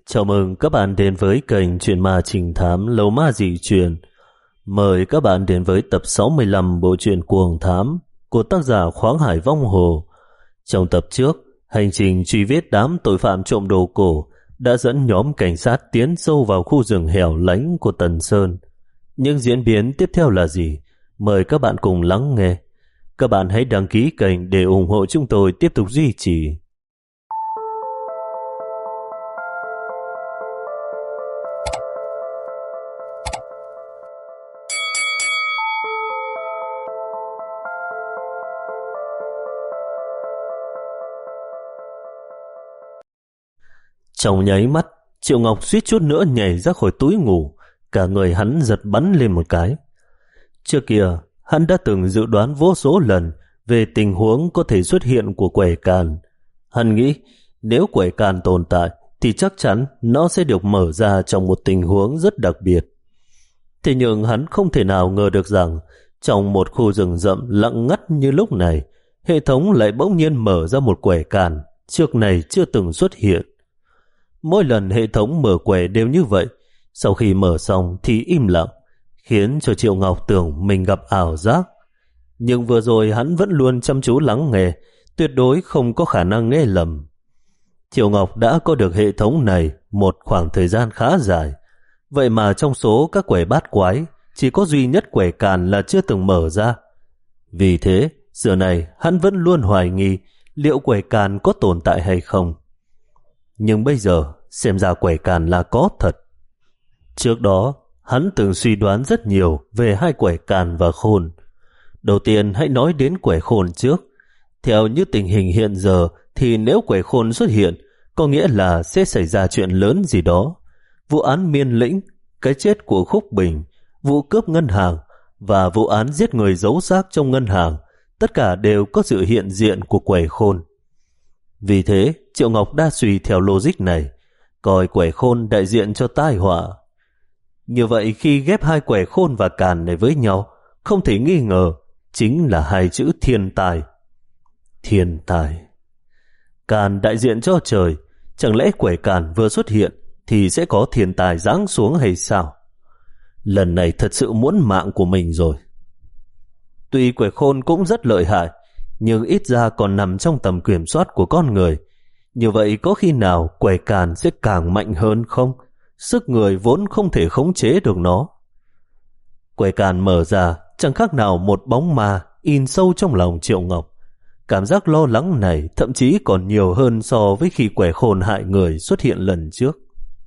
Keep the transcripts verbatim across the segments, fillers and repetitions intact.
Chào mừng các bạn đến với kênh Chuyện Ma Trình Thám Lầu Ma Dị Truyền. Mời các bạn đến với tập sáu mươi lăm bộ truyện Cuồng Thám của tác giả Khoáng Hải Vong Hồ. Trong tập trước, hành trình truy vết đám tội phạm trộm đồ cổ đã dẫn nhóm cảnh sát tiến sâu vào khu rừng hẻo lánh của Tần Sơn. Những diễn biến tiếp theo là gì? Mời các bạn cùng lắng nghe. Các bạn hãy đăng ký kênh để ủng hộ chúng tôi tiếp tục duy trì. Trong nháy mắt, Triệu Ngọc suýt chút nữa nhảy ra khỏi túi ngủ, cả người hắn giật bắn lên một cái. Trước kia, hắn đã từng dự đoán vô số lần về tình huống có thể xuất hiện của quẻ càn. Hắn nghĩ nếu quẻ càn tồn tại thì chắc chắn nó sẽ được mở ra trong một tình huống rất đặc biệt. Thế nhưng hắn không thể nào ngờ được rằng trong một khu rừng rậm lặng ngắt như lúc này, hệ thống lại bỗng nhiên mở ra một quẻ càn trước này chưa từng xuất hiện. Mỗi lần hệ thống mở quẻ đều như vậy, sau khi mở xong thì im lặng, khiến cho Triệu Ngọc tưởng mình gặp ảo giác. Nhưng vừa rồi hắn vẫn luôn chăm chú lắng nghe, tuyệt đối không có khả năng nghe lầm. Triệu Ngọc đã có được hệ thống này một khoảng thời gian khá dài, vậy mà trong số các quẻ bát quái, chỉ có duy nhất quẻ càn là chưa từng mở ra. Vì thế, giờ này hắn vẫn luôn hoài nghi liệu quẻ càn có tồn tại hay không. Nhưng bây giờ xem ra quẻ càn là có thật. Trước đó hắn từng suy đoán rất nhiều về hai quẻ càn và khôn. Đầu tiên hãy nói đến quẻ khôn trước. Theo như tình hình hiện giờ thì nếu quẻ khôn xuất hiện có nghĩa là sẽ xảy ra chuyện lớn gì đó. Vụ án Miên Lĩnh, cái chết của Khúc Bình, vụ cướp ngân hàng và vụ án giết người giấu xác trong ngân hàng, tất cả đều có sự hiện diện của quẻ khôn. Vì thế, Triệu Ngọc đã suy theo logic này, coi quẻ khôn đại diện cho tai họa. Như vậy khi ghép hai quẻ khôn và càn này với nhau, không thể nghi ngờ chính là hai chữ thiên tài. Thiên tài. Càn đại diện cho trời, chẳng lẽ quẻ càn vừa xuất hiện thì sẽ có thiên tài giáng xuống hay sao? Lần này thật sự muốn mạng của mình rồi. Tuy quẻ khôn cũng rất lợi hại, nhưng ít ra còn nằm trong tầm kiểm soát của con người. Như vậy có khi nào quẻ càn sẽ càng mạnh hơn không? Sức người vốn không thể khống chế được nó. Quẻ càn mở ra chẳng khác nào một bóng ma in sâu trong lòng Triệu Ngọc. Cảm giác lo lắng này thậm chí còn nhiều hơn so với khi quẻ khôn hại người xuất hiện lần trước.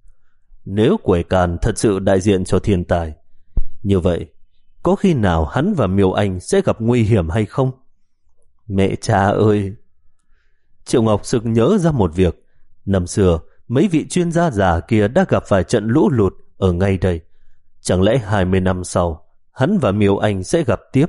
Nếu quẻ càn thật sự đại diện cho thiên tài, như vậy có khi nào hắn và Miêu Anh sẽ gặp nguy hiểm hay không? Mẹ cha ơi! Triệu Ngọc sực nhớ ra một việc. Năm xưa, mấy vị chuyên gia già kia đã gặp phải trận lũ lụt ở ngay đây. Chẳng lẽ hai mươi năm sau, hắn và Miêu Anh sẽ gặp tiếp?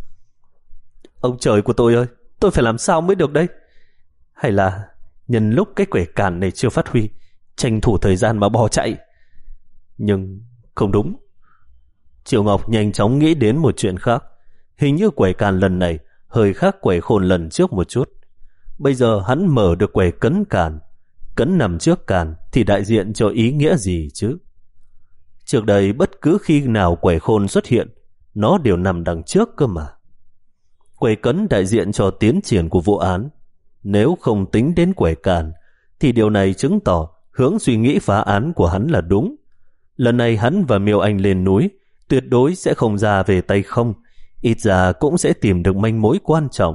Ông trời của tôi ơi! Tôi phải làm sao mới được đây? Hay là nhân lúc cái quẻ càn này chưa phát huy, tranh thủ thời gian mà bỏ chạy? Nhưng không đúng. Triệu Ngọc nhanh chóng nghĩ đến một chuyện khác. Hình như quẻ càn lần này hơi khác quẻ khôn lần trước một chút. Bây giờ hắn mở được quẻ cấn càn. Cấn nằm trước càn thì đại diện cho ý nghĩa gì chứ? Trước đây bất cứ khi nào quẻ khôn xuất hiện, nó đều nằm đằng trước cơ mà. Quẻ cấn đại diện cho tiến triển của vụ án. Nếu không tính đến quẻ càn thì điều này chứng tỏ hướng suy nghĩ phá án của hắn là đúng. Lần này hắn và Miêu Anh lên núi tuyệt đối sẽ không ra về tay không, ít ra cũng sẽ tìm được manh mối quan trọng.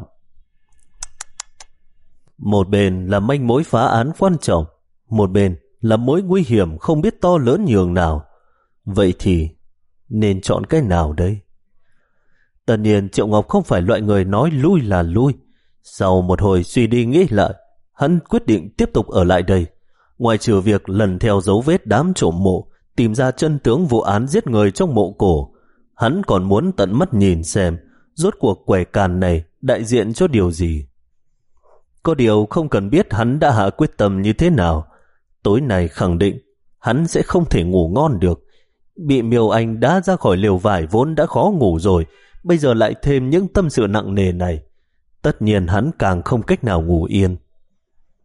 Một bên là manh mối phá án quan trọng, một bên là mối nguy hiểm không biết to lớn nhường nào. Vậy thì nên chọn cái nào đây? Tất nhiên Triệu Ngọc không phải loại người nói lui là lui. Sau một hồi suy đi nghĩ lại, hắn quyết định tiếp tục ở lại đây. Ngoài trừ việc lần theo dấu vết đám trộm mộ, tìm ra chân tướng vụ án giết người trong mộ cổ, hắn còn muốn tận mắt nhìn xem rốt cuộc quẻ càn này đại diện cho điều gì. Có điều không cần biết hắn đã hạ quyết tâm như thế nào, tối nay khẳng định hắn sẽ không thể ngủ ngon được. Bị Miêu Anh đá ra khỏi lều vải vốn đã khó ngủ rồi, bây giờ lại thêm những tâm sự nặng nề này, tất nhiên hắn càng không cách nào ngủ yên.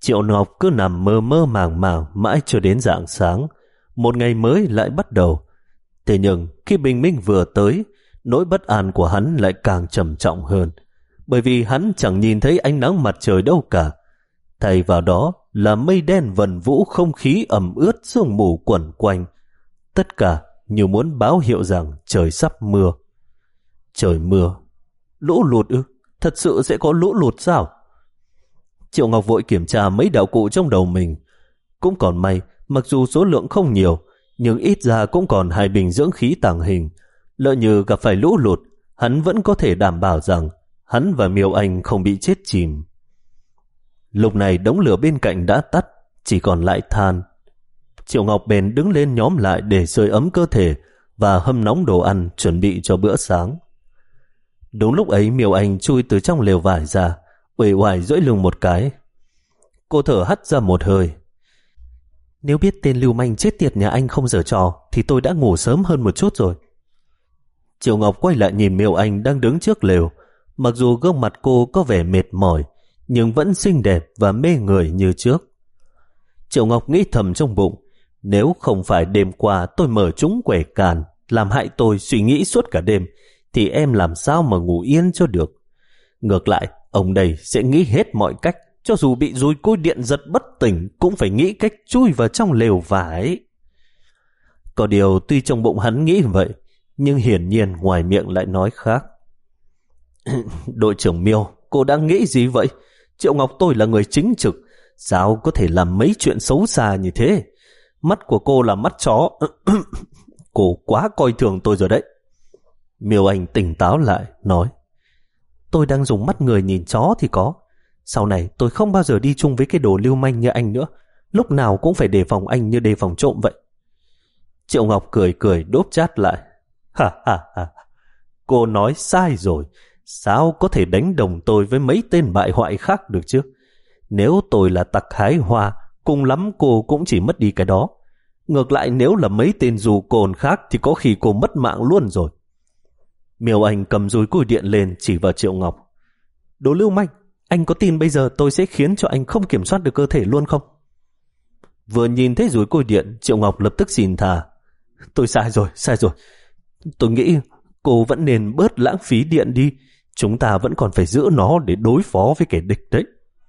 Triệu Ngọc cứ nằm mơ mơ màng màng mãi cho đến rạng sáng. Một ngày mới lại bắt đầu. Thế nhưng khi bình minh vừa tới, nỗi bất an của hắn lại càng trầm trọng hơn, bởi vì hắn chẳng nhìn thấy ánh nắng mặt trời đâu cả. Thay vào đó là mây đen vần vũ, không khí ẩm ướt, sương mù quẩn quanh. Tất cả như muốn báo hiệu rằng trời sắp mưa. Trời mưa? Lũ lụt ư? Thật sự sẽ có lũ lụt sao? Triệu Ngọc vội kiểm tra mấy đạo cụ trong đầu mình. Cũng còn may, mặc dù số lượng không nhiều, nhưng ít ra cũng còn hai bình dưỡng khí tàng hình. Lỡ như gặp phải lũ lụt, hắn vẫn có thể đảm bảo rằng hắn và Miêu Anh không bị chết chìm. Lúc này đống lửa bên cạnh đã tắt, chỉ còn lại than. Triệu Ngọc bèn đứng lên nhóm lại để sưởi ấm cơ thể và hâm nóng đồ ăn chuẩn bị cho bữa sáng. Đúng lúc ấy Miêu Anh chui từ trong lều vải ra, uể oải duỗi lưng một cái. Cô thở hắt ra một hơi. Nếu biết tên lưu manh chết tiệt nhà anh không giở trò thì tôi đã ngủ sớm hơn một chút rồi. Triệu Ngọc quay lại nhìn Miêu Anh đang đứng trước lều. Mặc dù gương mặt cô có vẻ mệt mỏi, nhưng vẫn xinh đẹp và mê người như trước. Triệu Ngọc nghĩ thầm trong bụng, nếu không phải đêm qua tôi mở trúng quẻ càn làm hại tôi suy nghĩ suốt cả đêm, thì em làm sao mà ngủ yên cho được. Ngược lại, ông đây sẽ nghĩ hết mọi cách, cho dù bị dùi cui điện giật bất tỉnh cũng phải nghĩ cách chui vào trong lều vải. Có điều tuy trong bụng hắn nghĩ vậy, nhưng hiển nhiên ngoài miệng lại nói khác. Đội trưởng Miêu, cô đang nghĩ gì vậy? Triệu Ngọc tôi là người chính trực, sao có thể làm mấy chuyện xấu xa như thế? Mắt của cô là mắt chó. Cô quá coi thường tôi rồi đấy. Miêu Anh tỉnh táo lại, nói. Tôi đang dùng mắt người nhìn chó thì có. Sau này tôi không bao giờ đi chung với cái đồ lưu manh như anh nữa. Lúc nào cũng phải đề phòng anh như đề phòng trộm vậy. Triệu Ngọc cười cười đốp chát lại. Ha ha ha. Cô nói sai rồi. Sao có thể đánh đồng tôi với mấy tên bại hoại khác được chứ? Nếu tôi là tặc hái hoa, cùng lắm cô cũng chỉ mất đi cái đó. Ngược lại nếu là mấy tên dù cồn khác thì có khi cô mất mạng luôn rồi. Miêu Anh cầm dùi cui điện lên chỉ vào Triệu Ngọc. Đồ lưu manh, anh có tin bây giờ tôi sẽ khiến cho anh không kiểm soát được cơ thể luôn không? Vừa nhìn thấy dùi cui điện, Triệu Ngọc lập tức xin tha. Tôi sai rồi, sai rồi. Tôi nghĩ cô vẫn nên bớt lãng phí điện đi. Chúng ta vẫn còn phải giữ nó để đối phó với kẻ địch đấy.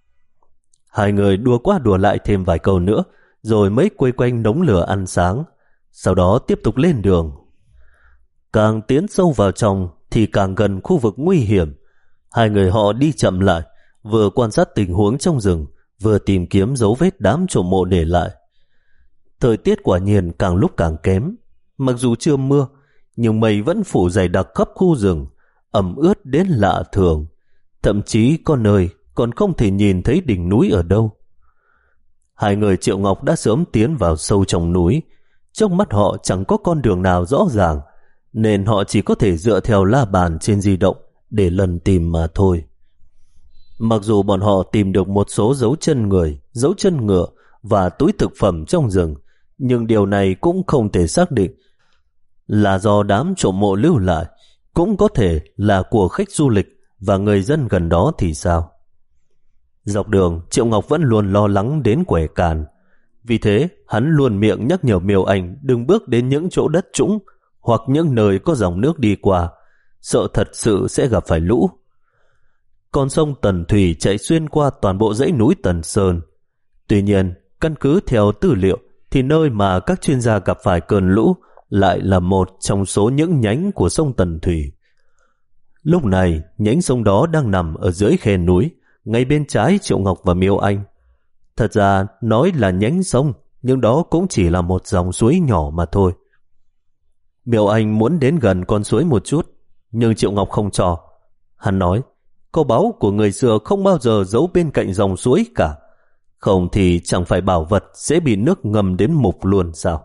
Hai người đùa qua đùa lại thêm vài câu nữa, rồi mới quây quanh đống lửa ăn sáng. Sau đó tiếp tục lên đường. Càng tiến sâu vào trong thì càng gần khu vực nguy hiểm. Hai người họ đi chậm lại, vừa quan sát tình huống trong rừng, vừa tìm kiếm dấu vết đám trộm mộ để lại. Thời tiết quả nhiên càng lúc càng kém. Mặc dù chưa mưa, nhưng mây vẫn phủ dày đặc khắp khu rừng, ẩm ướt đến lạ thường. Thậm chí có nơi còn không thể nhìn thấy đỉnh núi ở đâu. Hai người Triệu Ngọc đã sớm tiến vào sâu trong núi. Trong mắt họ chẳng có con đường nào rõ ràng, nên họ chỉ có thể dựa theo la bàn trên di động để lần tìm mà thôi. Mặc dù bọn họ tìm được một số dấu chân người, dấu chân ngựa và túi thực phẩm trong rừng, nhưng điều này cũng không thể xác định là do đám trộm mộ lưu lại, cũng có thể là của khách du lịch và người dân gần đó thì sao. Dọc đường, Triệu Ngọc vẫn luôn lo lắng đến quẻ càn. Vì thế, hắn luôn miệng nhắc nhở Miêu Anh đừng bước đến những chỗ đất trũng hoặc những nơi có dòng nước đi qua, sợ thật sự sẽ gặp phải lũ. Con sông Tần Thủy chạy xuyên qua toàn bộ dãy núi Tần Sơn. Tuy nhiên, căn cứ theo tư liệu thì nơi mà các chuyên gia gặp phải cơn lũ lại là một trong số những nhánh của sông Tần Thủy. Lúc này, nhánh sông đó đang nằm ở dưới khe núi, ngay bên trái Triệu Ngọc và Miêu Anh. Thật ra, nói là nhánh sông, nhưng đó cũng chỉ là một dòng suối nhỏ mà thôi. Miêu Anh muốn đến gần con suối một chút, nhưng Triệu Ngọc không cho. Hắn nói, kho báu của người xưa không bao giờ giấu bên cạnh dòng suối cả. Không thì chẳng phải bảo vật sẽ bị nước ngầm đến mục luôn sao?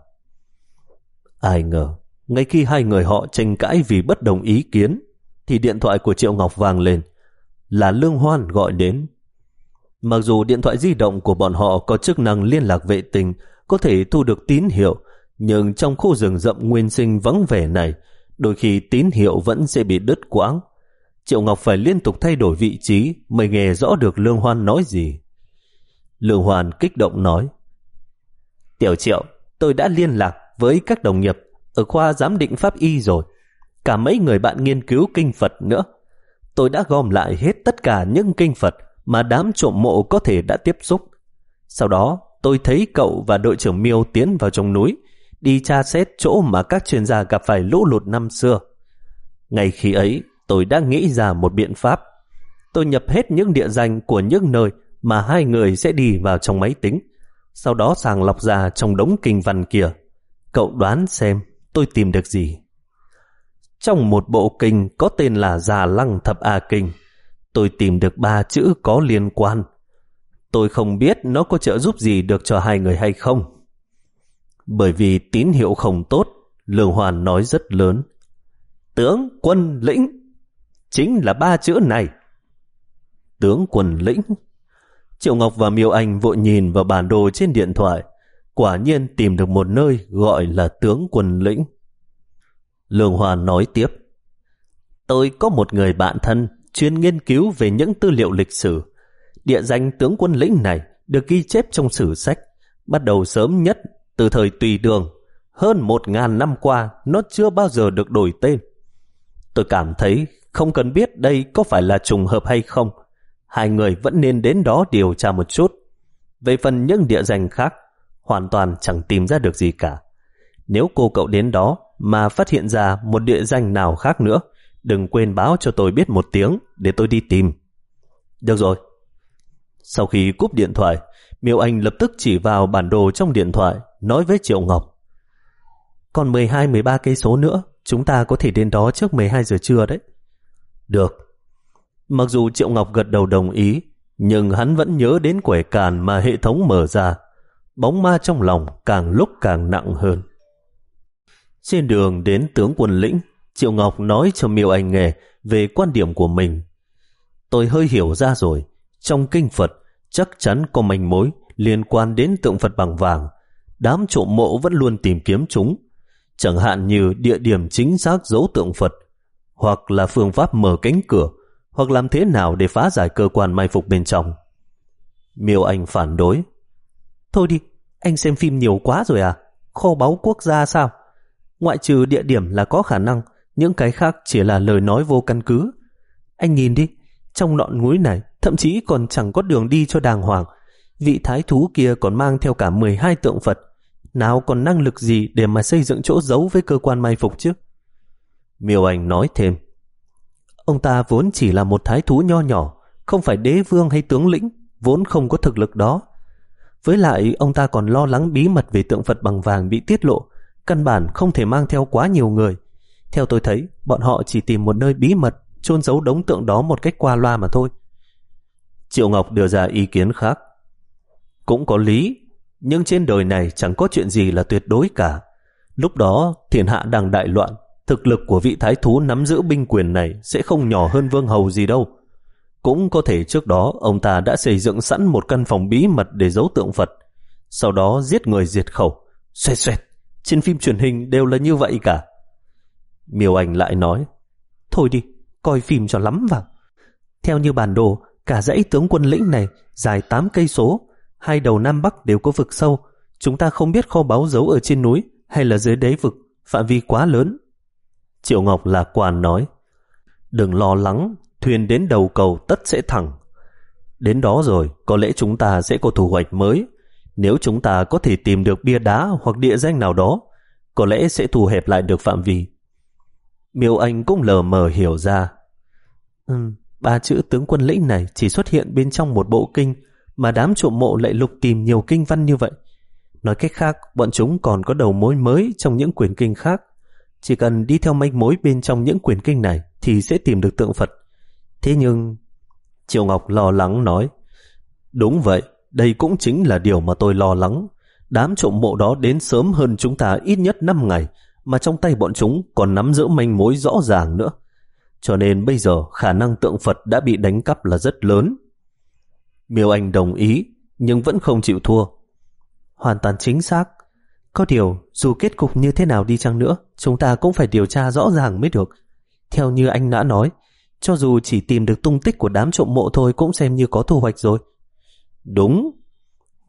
Ai ngờ, ngay khi hai người họ tranh cãi vì bất đồng ý kiến, thì điện thoại của Triệu Ngọc vang lên. Là Lương Hoan gọi đến. Mặc dù điện thoại di động của bọn họ có chức năng liên lạc vệ tinh, có thể thu được tín hiệu, nhưng trong khu rừng rậm nguyên sinh vắng vẻ này, đôi khi tín hiệu vẫn sẽ bị đứt quãng. Triệu Ngọc phải liên tục thay đổi vị trí mới nghe rõ được Lương Hoan nói gì. Lương Hoàn kích động nói. Tiểu Triệu, tôi đã liên lạc với các đồng nghiệp ở khoa giám định pháp y rồi, cả mấy người bạn nghiên cứu kinh Phật nữa. Tôi đã gom lại hết tất cả những kinh Phật mà đám trộm mộ có thể đã tiếp xúc. Sau đó tôi thấy cậu và đội trưởng Miêu tiến vào trong núi, đi tra xét chỗ mà các chuyên gia gặp phải lũ lụt năm xưa. Ngay khi ấy, tôi đã nghĩ ra một biện pháp. Tôi nhập hết những địa danh của những nơi mà hai người sẽ đi vào trong máy tính, sau đó sàng lọc ra trong đống kinh văn kia. Cậu đoán xem tôi tìm được gì? Trong một bộ kinh có tên là Già Lăng Thập A Kinh, tôi tìm được ba chữ có liên quan. Tôi không biết nó có trợ giúp gì được cho hai người hay không. Bởi vì tín hiệu không tốt, Lương Hoàn nói rất lớn. Tướng quân lĩnh, chính là ba chữ này. Tướng quân lĩnh. Triệu Ngọc và Miêu Anh vội nhìn vào bản đồ trên điện thoại, quả nhiên tìm được một nơi gọi là tướng quân lĩnh. Lương Hoàn nói tiếp. Tôi có một người bạn thân chuyên nghiên cứu về những tư liệu lịch sử. Địa danh tướng quân lĩnh này được ghi chép trong sử sách, bắt đầu sớm nhất từ thời Tùy Đường. Hơn một ngàn năm qua, nó chưa bao giờ được đổi tên. Tôi cảm thấy không cần biết đây có phải là trùng hợp hay không, hai người vẫn nên đến đó điều tra một chút. Về phần những địa danh khác, hoàn toàn chẳng tìm ra được gì cả. Nếu cô cậu đến đó mà phát hiện ra một địa danh nào khác nữa, đừng quên báo cho tôi biết một tiếng để tôi đi tìm. Được rồi. Sau khi cúp điện thoại, Miêu Anh lập tức chỉ vào bản đồ trong điện thoại, nói với Triệu Ngọc. Còn mười hai mười ba cây số nữa, chúng ta có thể đến đó trước mười hai giờ trưa đấy. Được. Mặc dù Triệu Ngọc gật đầu đồng ý, nhưng hắn vẫn nhớ đến quẻ càn mà hệ thống mở ra. Bóng ma trong lòng càng lúc càng nặng hơn. Trên đường đến tướng quân lĩnh, Triệu Ngọc nói cho Miêu Anh nghe về quan điểm của mình. Tôi hơi hiểu ra rồi, trong kinh Phật chắc chắn có manh mối liên quan đến tượng Phật bằng vàng. Đám trộm mộ vẫn luôn tìm kiếm chúng, chẳng hạn như địa điểm chính xác giấu tượng Phật, hoặc là phương pháp mở cánh cửa, hoặc làm thế nào để phá giải cơ quan mai phục bên trong. Miêu Anh phản đối. Thôi đi, anh xem phim nhiều quá rồi à? Kho báu quốc gia sao? Ngoại trừ địa điểm là có khả năng, những cái khác chỉ là lời nói vô căn cứ. Anh nhìn đi, trong ngọn núi này thậm chí còn chẳng có đường đi cho đàng hoàng. Vị thái thú kia còn mang theo cả mười hai tượng Phật, nào còn năng lực gì để mà xây dựng chỗ giấu với cơ quan mai phục chứ? Miêu Anh nói thêm. Ông ta vốn chỉ là một thái thú nho nhỏ, không phải đế vương hay tướng lĩnh, vốn không có thực lực đó. Với lại ông ta còn lo lắng bí mật về tượng Phật bằng vàng bị tiết lộ, căn bản không thể mang theo quá nhiều người. Theo tôi thấy, bọn họ chỉ tìm một nơi bí mật chôn giấu đống tượng đó một cách qua loa mà thôi. Triệu Ngọc đưa ra ý kiến khác. Cũng có lý, nhưng trên đời này chẳng có chuyện gì là tuyệt đối cả. Lúc đó thiên hạ đang đại loạn, thực lực của vị thái thú nắm giữ binh quyền này sẽ không nhỏ hơn vương hầu gì đâu. Cũng có thể trước đó ông ta đã xây dựng sẵn một căn phòng bí mật để giấu tượng Phật, sau đó giết người diệt khẩu. Xoẹt xoẹt, trên phim truyền hình đều là như vậy cả. Miêu Anh lại nói. Thôi đi, coi phim cho lắm vào. Theo như bản đồ, cả dãy tướng quân lĩnh này dài tám cây số, hai đầu Nam Bắc đều có vực sâu. Chúng ta không biết kho báu giấu ở trên núi hay là dưới đáy vực, phạm vi quá lớn. Triệu Ngọc lạc quan nói. Đừng lo lắng, thuyền đến đầu cầu tất sẽ thẳng. Đến đó rồi, có lẽ chúng ta sẽ có thu hoạch mới. Nếu chúng ta có thể tìm được bia đá hoặc địa danh nào đó, có lẽ sẽ thu hẹp lại được phạm vi. Miêu Anh cũng lờ mờ hiểu ra. Ừ, ba chữ tướng quân lĩnh này chỉ xuất hiện bên trong một bộ kinh, mà đám trộm mộ lại lục tìm nhiều kinh văn như vậy. Nói cách khác, bọn chúng còn có đầu mối mới trong những quyển kinh khác. Chỉ cần đi theo manh mối bên trong những quyển kinh này thì sẽ tìm được tượng Phật. Thế nhưng... Triệu Ngọc lo lắng nói. Đúng vậy, đây cũng chính là điều mà tôi lo lắng. Đám trộm mộ đó đến sớm hơn chúng ta ít nhất năm ngày, mà trong tay bọn chúng còn nắm giữ manh mối rõ ràng nữa. Cho nên bây giờ khả năng tượng Phật đã bị đánh cắp là rất lớn. Miêu Anh đồng ý, nhưng vẫn không chịu thua. Hoàn toàn chính xác. Có điều, dù kết cục như thế nào đi chăng nữa, chúng ta cũng phải điều tra rõ ràng mới được. Theo như anh đã nói, cho dù chỉ tìm được tung tích của đám trộm mộ thôi cũng xem như có thu hoạch rồi. Đúng.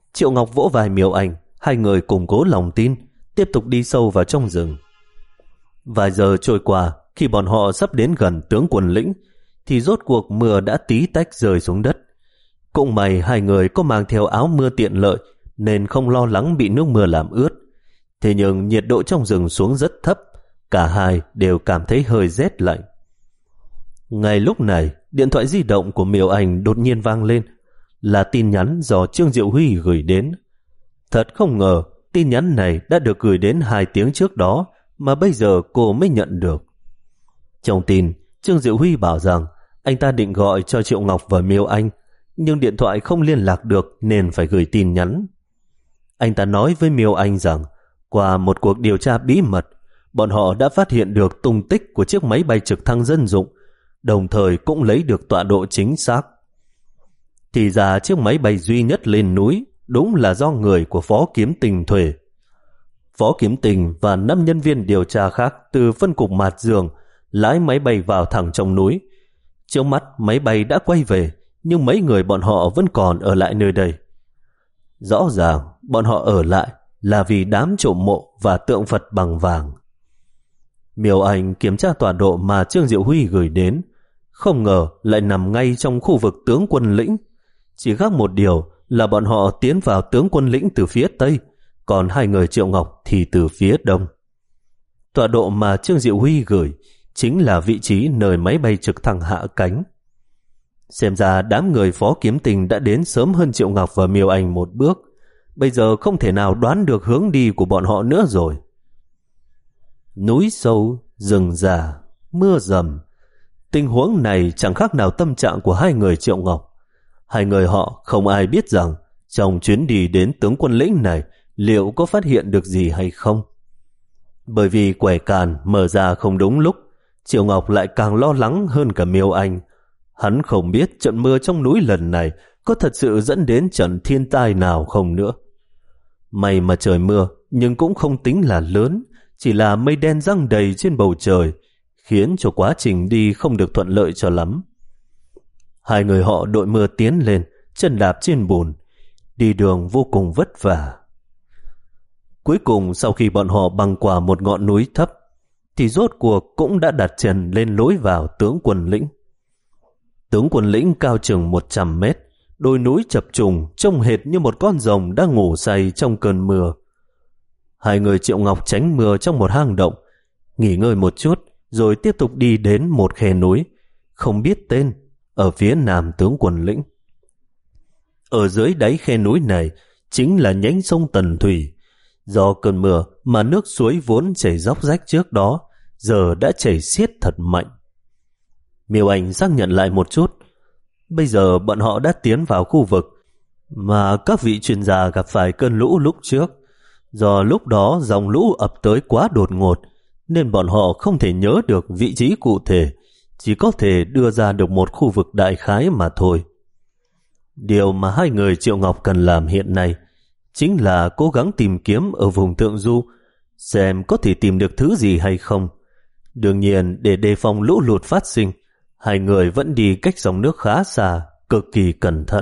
Triệu Ngọc vỗ vai Miêu Anh, hai người củng cố lòng tin, tiếp tục đi sâu vào trong rừng. Vài giờ trôi qua, khi bọn họ sắp đến gần tướng quân lĩnh, thì rốt cuộc mưa đã tí tách rơi xuống đất. Cũng may hai người có mang theo áo mưa tiện lợi, nên không lo lắng bị nước mưa làm ướt. Thế nhưng nhiệt độ trong rừng xuống rất thấp, cả hai đều cảm thấy hơi rét lạnh. Ngay lúc này, điện thoại di động của Miêu Anh đột nhiên vang lên, là tin nhắn do Trương Diệu Huy gửi đến. Thật không ngờ, tin nhắn này đã được gửi đến hai tiếng trước đó, mà bây giờ cô mới nhận được. Trong tin, Trương Diệu Huy bảo rằng anh ta định gọi cho Triệu Ngọc và Miêu Anh, nhưng điện thoại không liên lạc được nên phải gửi tin nhắn. Anh ta nói với Miêu Anh rằng qua một cuộc điều tra bí mật, bọn họ đã phát hiện được tung tích của chiếc máy bay trực thăng dân dụng, đồng thời cũng lấy được tọa độ chính xác. Thì ra chiếc máy bay duy nhất lên núi đúng là do người của Phó Kiếm Tình thuê. Phó Kiếm Tình và năm nhân viên điều tra khác từ phân cục Mạt Dương lái máy bay vào thẳng trong núi. Trước mắt máy bay đã quay về, nhưng mấy người bọn họ vẫn còn ở lại nơi đây. Rõ ràng bọn họ ở lại là vì đám trộm mộ và tượng Phật bằng vàng. Miêu Anh kiểm tra tọa độ mà Trương Diệu Huy gửi đến, không ngờ lại nằm ngay trong khu vực tướng quân lĩnh. Chỉ khác một điều là bọn họ tiến vào tướng quân lĩnh từ phía tây, còn hai người Triệu Ngọc thì từ phía đông. Tọa độ mà Trương Diệu Huy gửi chính là vị trí nơi máy bay trực thăng hạ cánh. Xem ra đám người Phó Kiếm Tình đã đến sớm hơn Triệu Ngọc và Miêu Anh một bước, bây giờ không thể nào đoán được hướng đi của bọn họ nữa rồi. Núi sâu, rừng già, mưa rầm. Tình huống này chẳng khác nào tâm trạng của hai người Triệu Ngọc. Hai người họ không ai biết rằng trong chuyến đi đến tướng quân lĩnh này liệu có phát hiện được gì hay không. Bởi vì quẻ càn mở ra không đúng lúc, Triệu Ngọc lại càng lo lắng hơn cả Miêu Anh. Hắn không biết trận mưa trong núi lần này có thật sự dẫn đến trận thiên tai nào không nữa. May mà trời mưa nhưng cũng không tính là lớn, chỉ là mây đen giăng đầy trên bầu trời, khiến cho quá trình đi không được thuận lợi cho lắm. Hai người họ đội mưa tiến lên, chân đạp trên bùn, đi đường vô cùng vất vả. Cuối cùng sau khi bọn họ băng qua một ngọn núi thấp, thì rốt cuộc cũng đã đặt chân lên lối vào tướng quân lĩnh. Tướng quân lĩnh cao chừng một trăm mét, đồi núi chập trùng trông hệt như một con rồng đang ngủ say trong cơn mưa. Hai người Triệu Ngọc tránh mưa trong một hang động, nghỉ ngơi một chút rồi tiếp tục đi đến một khe núi không biết tên ở phía nam tướng quân lĩnh. Ở dưới đáy khe núi này chính là nhánh sông Tần Thủy. Do cơn mưa mà nước suối vốn chảy róc rách trước đó giờ đã chảy xiết thật mạnh. Miêu Anh xác nhận lại một chút. Bây giờ bọn họ đã tiến vào khu vực mà các vị chuyên gia gặp phải cơn lũ lúc trước. Do lúc đó dòng lũ ập tới quá đột ngột nên bọn họ không thể nhớ được vị trí cụ thể, chỉ có thể đưa ra được một khu vực đại khái mà thôi. Điều mà hai người Triệu Ngọc cần làm hiện nay chính là cố gắng tìm kiếm ở vùng thượng du, xem có thể tìm được thứ gì hay không. Đương nhiên, để đề phòng lũ lụt phát sinh, hai người vẫn đi cách dòng nước khá xa, cực kỳ cẩn thận.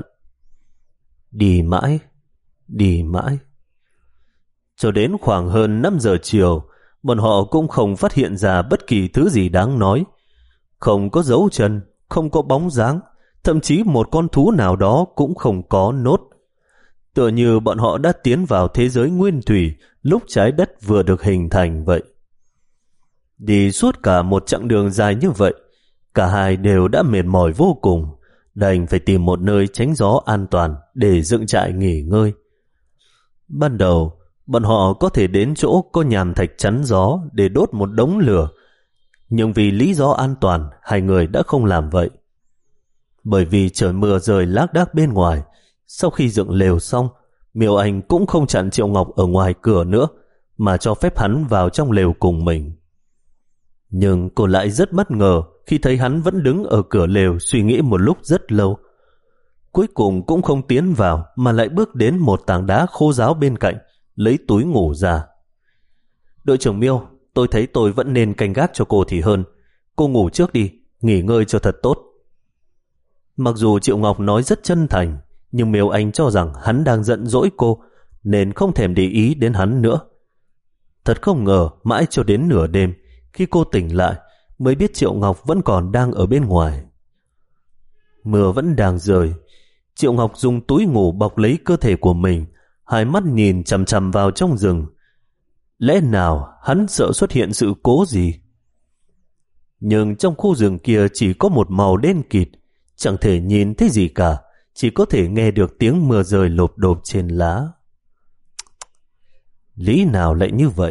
Đi mãi, đi mãi. Cho đến khoảng hơn năm giờ chiều, bọn họ cũng không phát hiện ra bất kỳ thứ gì đáng nói. Không có dấu chân, không có bóng dáng, thậm chí một con thú nào đó cũng không có nốt. Tựa như bọn họ đã tiến vào thế giới nguyên thủy lúc trái đất vừa được hình thành vậy. Đi suốt cả một chặng đường dài như vậy, cả hai đều đã mệt mỏi vô cùng, đành phải tìm một nơi tránh gió an toàn để dựng trại nghỉ ngơi. Ban đầu, bọn họ có thể đến chỗ có nhàm thạch chắn gió để đốt một đống lửa, nhưng vì lý do an toàn, hai người đã không làm vậy. Bởi vì trời mưa rơi lác đác bên ngoài, sau khi dựng lều xong, Miêu Anh cũng không chặn Triệu Ngọc ở ngoài cửa nữa, mà cho phép hắn vào trong lều cùng mình. Nhưng cô lại rất bất ngờ khi thấy hắn vẫn đứng ở cửa lều suy nghĩ một lúc rất lâu. Cuối cùng cũng không tiến vào mà lại bước đến một tảng đá khô ráo bên cạnh, lấy túi ngủ ra. Đội trưởng Miêu, tôi thấy tôi vẫn nên canh gác cho cô thì hơn. Cô ngủ trước đi, nghỉ ngơi cho thật tốt. Mặc dù Triệu Ngọc nói rất chân thành, nhưng Miêu Anh cho rằng hắn đang giận dỗi cô nên không thèm để ý đến hắn nữa. Thật không ngờ mãi cho đến nửa đêm, khi cô tỉnh lại mới biết Triệu Ngọc vẫn còn đang ở bên ngoài. Mưa vẫn đang rơi. Triệu Ngọc dùng túi ngủ bọc lấy cơ thể của mình, hai mắt nhìn chằm chằm vào trong rừng. Lẽ nào hắn sợ xuất hiện sự cố gì? Nhưng trong khu rừng kia chỉ có một màu đen kịt, chẳng thể nhìn thấy gì cả, chỉ có thể nghe được tiếng mưa rơi lộp độp trên lá. Lý nào lại như vậy?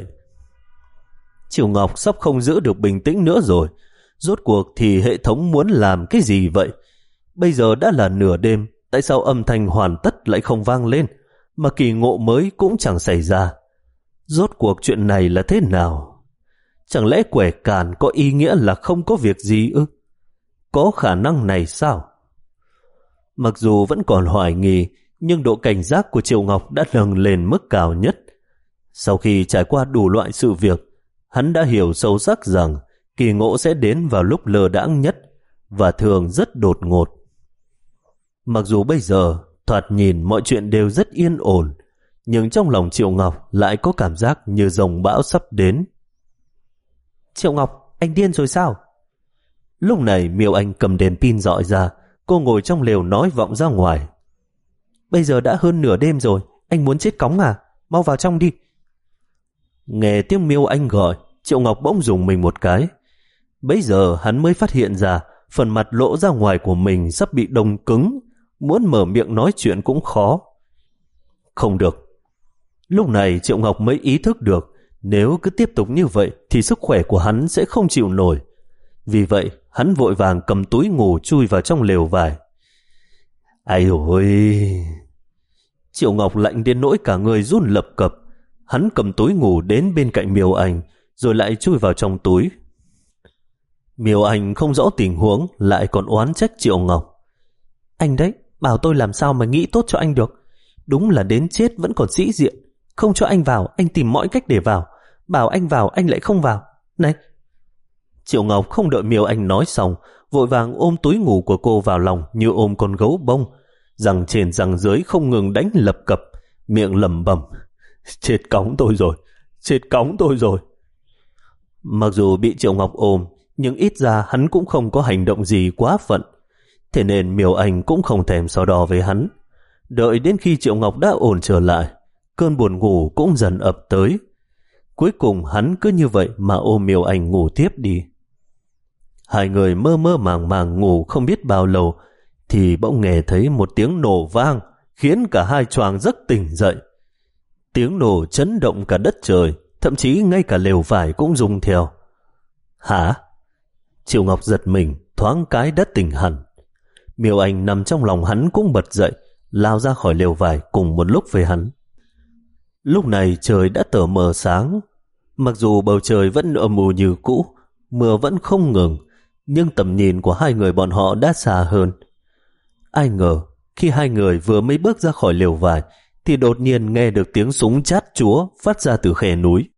Triệu Ngọc sắp không giữ được bình tĩnh nữa rồi. Rốt cuộc thì hệ thống muốn làm cái gì vậy? Bây giờ đã là nửa đêm, tại sao âm thanh hoàn tất lại không vang lên, mà kỳ ngộ mới cũng chẳng xảy ra? Rốt cuộc chuyện này là thế nào? Chẳng lẽ quẻ càn có ý nghĩa là không có việc gì ư? Có khả năng này sao? Mặc dù vẫn còn hoài nghi, nhưng độ cảnh giác của Triệu Ngọc đã nâng lên mức cao nhất. Sau khi trải qua đủ loại sự việc, hắn đã hiểu sâu sắc rằng kỳ ngộ sẽ đến vào lúc lơ đãng nhất và thường rất đột ngột. Mặc dù bây giờ thoạt nhìn mọi chuyện đều rất yên ổn, nhưng trong lòng Triệu Ngọc lại có cảm giác như dòng bão sắp đến. Triệu Ngọc, anh điên rồi sao? Lúc này Miêu Anh cầm đèn pin rọi ra, cô ngồi trong lều nói vọng ra ngoài. Bây giờ đã hơn nửa đêm rồi, anh muốn chết cóng à? Mau vào trong đi. Nghe tiếng Miêu Anh gọi, Triệu Ngọc bỗng rùng mình một cái. Bấy giờ hắn mới phát hiện ra phần mặt lộ ra ngoài của mình sắp bị đông cứng, muốn mở miệng nói chuyện cũng khó. Không được. Lúc này Triệu Ngọc mới ý thức được nếu cứ tiếp tục như vậy thì sức khỏe của hắn sẽ không chịu nổi. Vì vậy hắn vội vàng cầm túi ngủ chui vào trong lều vải. Ai ôi! Triệu Ngọc lạnh đến nỗi cả người run lập cập. Hắn cầm túi ngủ đến bên cạnh Miêu Anh rồi lại chui vào trong túi. Miêu Anh không rõ tình huống lại còn oán trách Triệu Ngọc. Anh đấy, bảo tôi làm sao mà nghĩ tốt cho anh được. Đúng là đến chết vẫn còn sĩ diện. Không cho anh vào, anh tìm mọi cách để vào. Bảo anh vào, anh lại không vào. Này! Triệu Ngọc không đợi Miêu Anh nói xong, vội vàng ôm túi ngủ của cô vào lòng như ôm con gấu bông. Răng trên răng dưới không ngừng đánh lập cập, miệng lẩm bẩm. Chết cóng tôi rồi, chết cóng tôi rồi. Mặc dù bị Triệu Ngọc ôm, nhưng ít ra hắn cũng không có hành động gì quá phận. Thế nên Miêu Anh cũng không thèm so đo với hắn. Đợi đến khi Triệu Ngọc đã ổn trở lại, cơn buồn ngủ cũng dần ập tới. Cuối cùng hắn cứ như vậy mà ôm Miêu Anh ngủ tiếp đi. Hai người mơ mơ màng màng ngủ không biết bao lâu, thì bỗng nghe thấy một tiếng nổ vang, khiến cả hai choàng giấc tỉnh dậy. Tiếng nổ chấn động cả đất trời, thậm chí ngay cả lều vải cũng rung theo. Hả? Triệu Ngọc giật mình, thoáng cái đất tỉnh hẳn. Miêu Anh nằm trong lòng hắn cũng bật dậy, lao ra khỏi lều vải cùng một lúc với hắn. Lúc này trời đã tờ mờ sáng. Mặc dù bầu trời vẫn âm mù như cũ, mưa vẫn không ngừng, nhưng tầm nhìn của hai người bọn họ đã xa hơn. Ai ngờ, khi hai người vừa mới bước ra khỏi lều vải, thì đột nhiên nghe được tiếng súng chát chúa phát ra từ khe núi.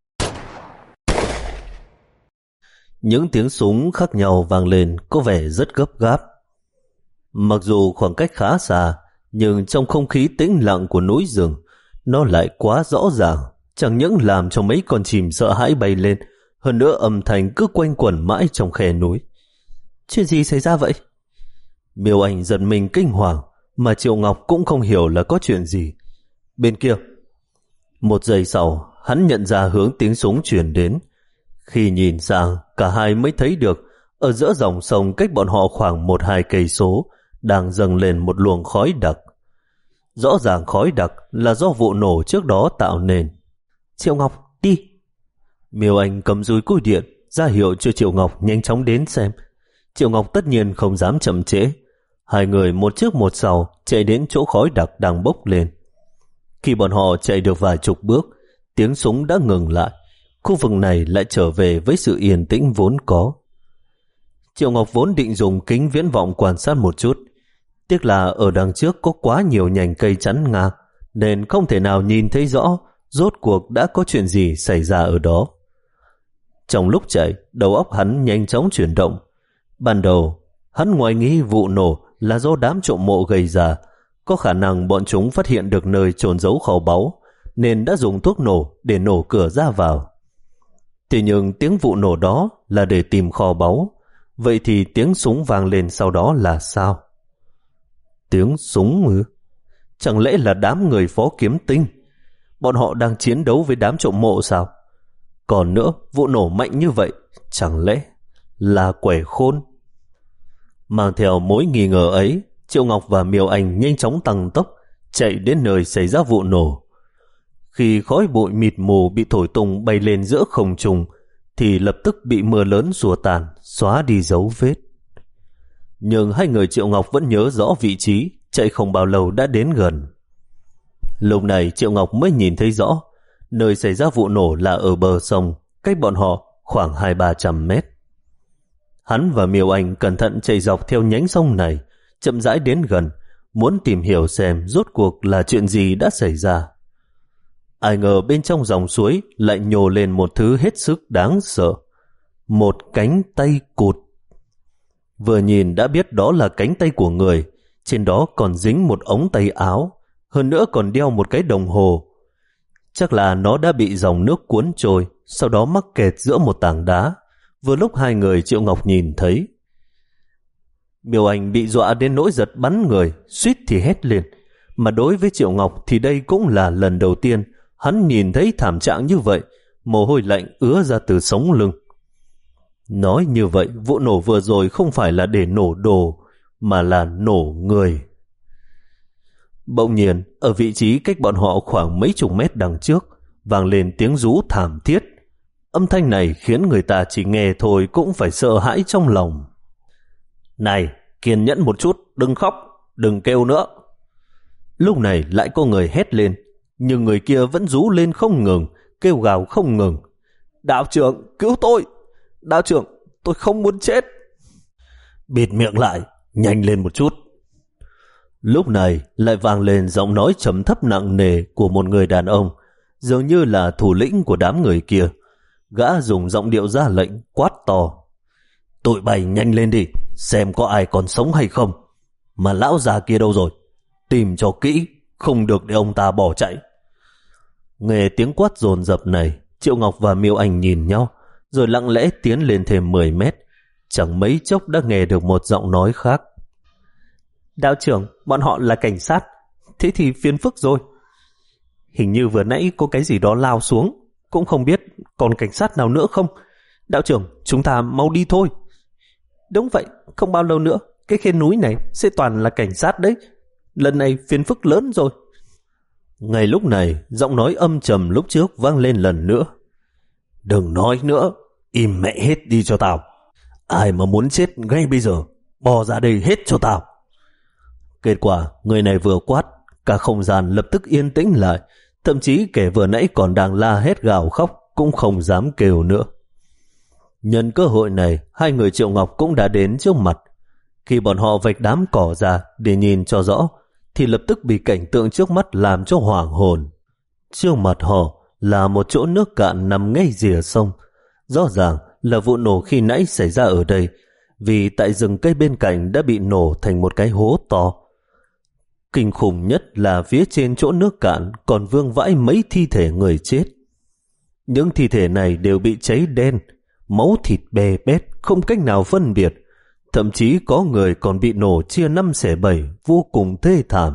Những tiếng súng khác nhau vang lên có vẻ rất gấp gáp. Mặc dù khoảng cách khá xa, nhưng trong không khí tĩnh lặng của núi rừng, nó lại quá rõ ràng, chẳng những làm cho mấy con chim sợ hãi bay lên, hơn nữa âm thanh cứ quanh quẩn mãi trong khe núi. Chuyện gì xảy ra vậy? Miêu Anh giật mình kinh hoàng, mà Triệu Ngọc cũng không hiểu là có chuyện gì. Bên kia, một giây sau, hắn nhận ra hướng tiếng súng truyền đến. Khi nhìn sang, cả hai mới thấy được ở giữa dòng sông cách bọn họ khoảng một hai cây số đang dâng lên một luồng khói đặc. Rõ ràng khói đặc là do vụ nổ trước đó tạo nên. Triệu Ngọc, đi! Miêu Anh cầm dùi cui điện ra hiệu cho Triệu Ngọc nhanh chóng đến xem. Triệu Ngọc tất nhiên không dám chậm trễ. Hai người một trước một sau chạy đến chỗ khói đặc đang bốc lên. Khi bọn họ chạy được vài chục bước, tiếng súng đã ngừng lại. Khu vực này lại trở về với sự yên tĩnh vốn có. Triệu Ngọc vốn định dùng kính viễn vọng quan sát một chút. Tiếc là ở đằng trước có quá nhiều nhành cây chắn ngang, nên không thể nào nhìn thấy rõ rốt cuộc đã có chuyện gì xảy ra ở đó. Trong lúc chạy, đầu óc hắn nhanh chóng chuyển động. Ban đầu, hắn ngoài nghĩ vụ nổ là do đám trộm mộ gây ra, Có khả năng bọn chúng phát hiện được nơi trốn giấu kho báu, nên đã dùng thuốc nổ để nổ cửa ra vào. Thế nhưng tiếng vụ nổ đó là để tìm kho báu, vậy thì tiếng súng vang lên sau đó là sao? Tiếng súng ư? Chẳng lẽ là đám người Phó Kiếm Tinh? Bọn họ đang chiến đấu với đám trộm mộ sao? Còn nữa, vụ nổ mạnh như vậy, chẳng lẽ là quẻ khôn? Mang theo mối nghi ngờ ấy, Triệu Ngọc và Miêu Anh nhanh chóng tăng tốc, chạy đến nơi xảy ra vụ nổ. Khi khói bụi mịt mù bị thổi tung bay lên giữa không trung, thì lập tức bị mưa lớn xua tan, xóa đi dấu vết. Nhưng hai người Triệu Ngọc vẫn nhớ rõ vị trí, chạy không bao lâu đã đến gần. Lúc này Triệu Ngọc mới nhìn thấy rõ, nơi xảy ra vụ nổ là ở bờ sông, cách bọn họ khoảng hai ba trăm mét. Hắn và Miêu Anh cẩn thận chạy dọc theo nhánh sông này, chậm rãi đến gần, muốn tìm hiểu xem rốt cuộc là chuyện gì đã xảy ra. Ai ngờ bên trong dòng suối lại nhô lên một thứ hết sức đáng sợ. Một cánh tay cụt. Vừa nhìn đã biết đó là cánh tay của người, trên đó còn dính một ống tay áo, hơn nữa còn đeo một cái đồng hồ. Chắc là nó đã bị dòng nước cuốn trôi, sau đó mắc kẹt giữa một tảng đá. Vừa lúc hai người Triệu Ngọc nhìn thấy, Miêu Anh bị dọa đến nỗi giật bắn người, suýt thì hét lên. Mà đối với Triệu Ngọc thì đây cũng là lần đầu tiên hắn nhìn thấy thảm trạng như vậy, mồ hôi lạnh ứa ra từ sống lưng. Nói như vậy, vụ nổ vừa rồi không phải là để nổ đồ, mà là nổ người. Bỗng nhiên, ở vị trí cách bọn họ khoảng mấy chục mét đằng trước, vang lên tiếng rú thảm thiết. Âm thanh này khiến người ta chỉ nghe thôi cũng phải sợ hãi trong lòng. Này, kiên nhẫn một chút, đừng khóc, đừng kêu nữa. Lúc này lại có người hét lên, nhưng người kia vẫn rú lên không ngừng, kêu gào không ngừng. Đạo trưởng, cứu tôi! Đạo trưởng, tôi không muốn chết! Bịt miệng lại, nhanh lên một chút. Lúc này lại vang lên giọng nói trầm thấp nặng nề của một người đàn ông, dường như là thủ lĩnh của đám người kia. Gã dùng giọng điệu ra lệnh quát to. Tụi bay nhanh lên đi, xem có ai còn sống hay không. Mà lão già kia đâu rồi? Tìm cho kỹ, không được để ông ta bỏ chạy. Nghe tiếng quát dồn dập này, Triệu Ngọc và Miêu Anh nhìn nhau, rồi lặng lẽ tiến lên thêm mười mét. Chẳng mấy chốc đã nghe được một giọng nói khác. Đạo trưởng, bọn họ là cảnh sát. Thế thì phiền phức rồi. Hình như vừa nãy có cái gì đó lao xuống, cũng không biết còn cảnh sát nào nữa không. Đạo trưởng, chúng ta mau đi thôi. Đúng vậy, không bao lâu nữa cái khe núi này sẽ toàn là cảnh sát đấy. Lần này phiền phức lớn rồi. Ngay lúc này, giọng nói âm trầm lúc trước vang lên lần nữa. Đừng nói nữa, im mẹ hết đi cho tao. Ai mà muốn chết ngay bây giờ, bỏ ra đây hết cho tao. Kết quả, người này vừa quát, cả không gian lập tức yên tĩnh lại, thậm chí kẻ vừa nãy còn đang la hét gào khóc cũng không dám kêu nữa. Nhân cơ hội này, hai người Triệu Ngọc cũng đã đến trước mặt. Khi bọn họ vạch đám cỏ ra để nhìn cho rõ, thì lập tức bị cảnh tượng trước mắt làm cho hoảng hồn. Trước mặt họ là một chỗ nước cạn nằm ngay rìa sông. Rõ ràng là vụ nổ khi nãy xảy ra ở đây, vì tại rừng cây bên cạnh đã bị nổ thành một cái hố to. Kinh khủng nhất là phía trên chỗ nước cạn còn vương vãi mấy thi thể người chết. Những thi thể này đều bị cháy đen, máu thịt bè bét, không cách nào phân biệt. Thậm chí có người còn bị nổ chia năm xẻ bảy, vô cùng thê thảm.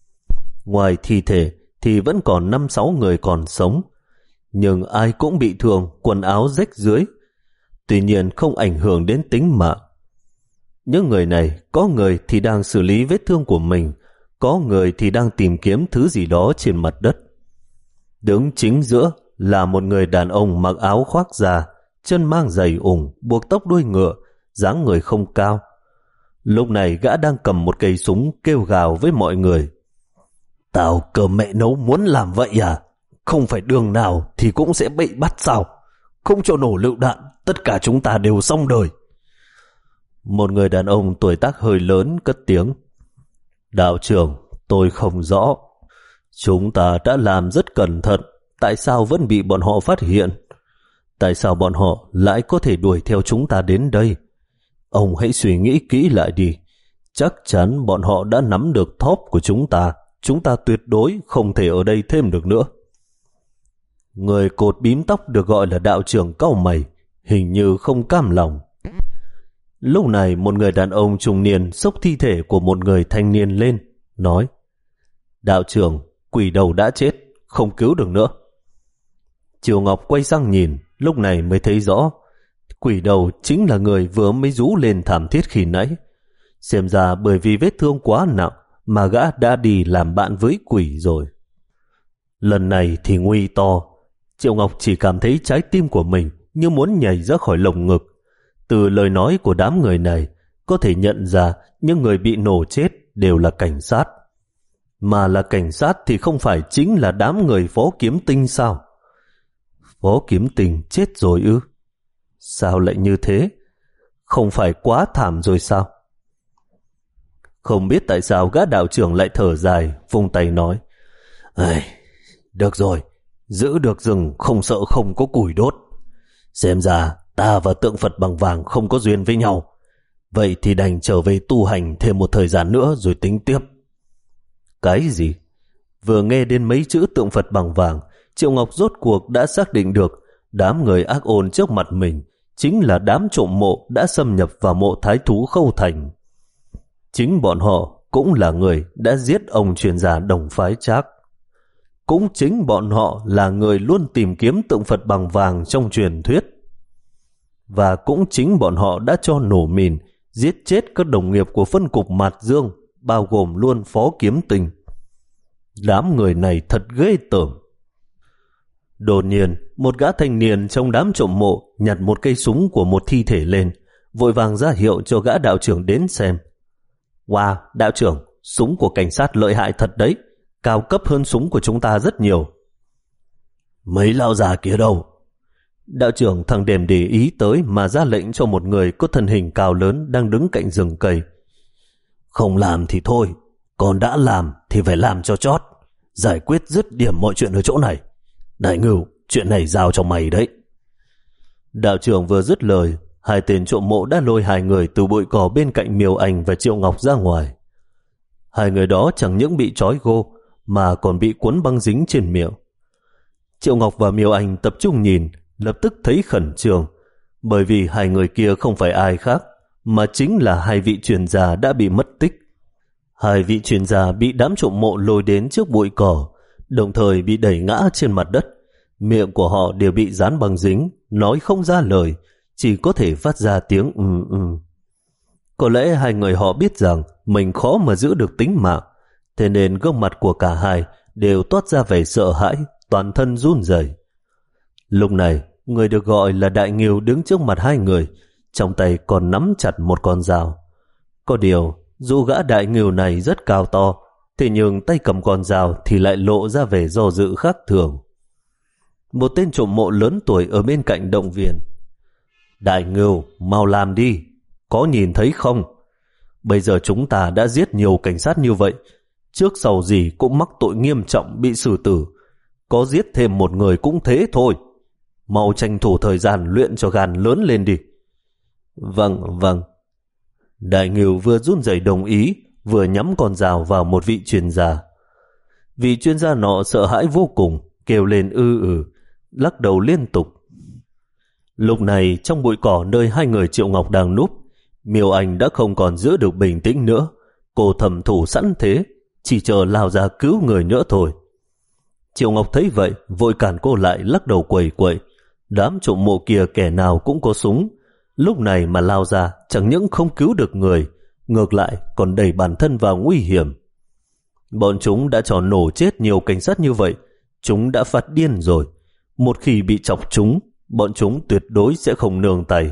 Ngoài thi thể thì vẫn còn năm sáu người còn sống, nhưng ai cũng bị thương, quần áo rách rưới. Tuy nhiên không ảnh hưởng đến tính mạng. Những người này, có người thì đang xử lý vết thương của mình, có người thì đang tìm kiếm thứ gì đó trên mặt đất. Đứng chính giữa là một người đàn ông mặc áo khoác da, chân mang giày ủng, buộc tóc đuôi ngựa, dáng người không cao. Lúc này gã đang cầm một cây súng kêu gào với mọi người. Tao cơ mẹ nấu muốn làm vậy à? Không phải đường nào thì cũng sẽ bị bắt sao? Không cho nổ lựu đạn, tất cả chúng ta đều xong đời. Một người đàn ông tuổi tác hơi lớn cất tiếng. Đạo trưởng, tôi không rõ. Chúng ta đã làm rất cẩn thận, tại sao vẫn bị bọn họ phát hiện? Tại sao bọn họ lại có thể đuổi theo chúng ta đến đây? Ông hãy suy nghĩ kỹ lại đi. Chắc chắn bọn họ đã nắm được thóp của chúng ta. Chúng ta tuyệt đối không thể ở đây thêm được nữa. Người cột bím tóc được gọi là đạo trưởng cau mày, hình như không cam lòng. Lúc này một người đàn ông trung niên xốc thi thể của một người thanh niên lên, nói: đạo trưởng, quỷ đầu đã chết, không cứu được nữa. Triệu Ngọc quay sang nhìn, lúc này mới thấy rõ quỷ đầu chính là người vừa mới rú lên thảm thiết khi nãy. Xem ra bởi vì vết thương quá nặng mà gã đã đi làm bạn với quỷ rồi. Lần này thì nguy to. Triệu Ngọc chỉ cảm thấy trái tim của mình như muốn nhảy ra khỏi lồng ngực. Từ lời nói của đám người này có thể nhận ra những người bị nổ chết đều là cảnh sát. Mà là cảnh sát thì không phải chính là đám người Phó Kiếm Tinh sao? Phó Kiếm Tinh chết rồi ư? Sao lại như thế? Không phải quá thảm rồi sao? Không biết tại sao gã đạo trưởng lại thở dài, vung tay nói: Ây, được rồi, giữ được rừng không sợ không có củi đốt. Xem ra ta và tượng Phật bằng vàng không có duyên với nhau. Vậy thì đành trở về tu hành thêm một thời gian nữa rồi tính tiếp. Cái gì? Vừa nghe đến mấy chữ tượng Phật bằng vàng, Triệu Ngọc rốt cuộc đã xác định được đám người ác ôn trước mặt mình chính là đám trộm mộ đã xâm nhập vào mộ thái thú Khâu Thành. Chính bọn họ cũng là người đã giết ông truyền giả Đồng Phái Trác. Cũng chính bọn họ là người luôn tìm kiếm tượng Phật bằng vàng trong truyền thuyết. Và cũng chính bọn họ đã cho nổ mìn giết chết các đồng nghiệp của phân cục Mạt Dương, bao gồm luôn Phó Kiếm Tinh. Đám người này thật ghê tởm. Đột nhiên, một gã thanh niên trong đám trộm mộ nhặt một cây súng của một thi thể lên, vội vàng ra hiệu cho gã đạo trưởng đến xem. Wow, đạo trưởng, súng của cảnh sát lợi hại thật đấy, cao cấp hơn súng của chúng ta rất nhiều. Mấy lão già kia đâu? Đạo trưởng thằng đềm để ý tới mà ra lệnh cho một người có thân hình cao lớn đang đứng cạnh rừng cây. Không làm thì thôi, còn đã làm thì phải làm cho chót, giải quyết dứt điểm mọi chuyện ở chỗ này. Đại Ngưu, chuyện này giao cho mày đấy. Đạo trưởng vừa dứt lời, hai tên trộm mộ đã lôi hai người từ bụi cỏ bên cạnh Miêu Anh và Triệu Ngọc ra ngoài. Hai người đó chẳng những bị trói gô mà còn bị cuốn băng dính trên miệng. Triệu Ngọc và Miêu Anh tập trung nhìn, lập tức thấy khẩn trương, bởi vì hai người kia không phải ai khác mà chính là hai vị truyền gia đã bị mất tích. Hai vị truyền gia bị đám trộm mộ lôi đến trước bụi cỏ, đồng thời bị đẩy ngã trên mặt đất. Miệng của họ đều bị dán băng dính, nói không ra lời, chỉ có thể phát ra tiếng ừm ừm. Có lẽ hai người họ biết rằng mình khó mà giữ được tính mạng, thế nên gương mặt của cả hai đều toát ra vẻ sợ hãi, toàn thân run rẩy. Lúc này, người được gọi là Đại Ngưu đứng trước mặt hai người, trong tay còn nắm chặt một con dao. Có điều, dù gã Đại Ngưu này rất cao to, thế nhưng tay cầm con dao thì lại lộ ra vẻ do dự khác thường. Một tên trộm mộ lớn tuổi ở bên cạnh động viên. Đại Ngưu, mau làm đi, có nhìn thấy không? Bây giờ chúng ta đã giết nhiều cảnh sát như vậy, trước sau gì cũng mắc tội nghiêm trọng bị xử tử. Có giết thêm một người cũng thế thôi. Mau tranh thủ thời gian luyện cho gan lớn lên đi. Vâng, vâng. Đại Ngưu vừa run rẩy đồng ý, vừa nhắm con dao vào một vị chuyên gia. Vị chuyên gia nọ sợ hãi vô cùng, kêu lên ư ử, lắc đầu liên tục. Lúc này trong bụi cỏ nơi hai người Triệu Ngọc đang núp, Miêu Anh đã không còn giữ được bình tĩnh nữa. Cô thầm thủ sẵn thế, chỉ chờ lao ra cứu người nữa thôi. Triệu Ngọc thấy vậy, vội cản cô lại, lắc đầu quẩy quẩy. Đám trộm mộ kia kẻ nào cũng có súng, lúc này mà lao ra chẳng những không cứu được người, ngược lại còn đẩy bản thân vào nguy hiểm. Bọn chúng đã cho nổ chết nhiều cảnh sát như vậy, chúng đã phát điên rồi. Một khi bị chọc chúng, bọn chúng tuyệt đối sẽ không nương tay.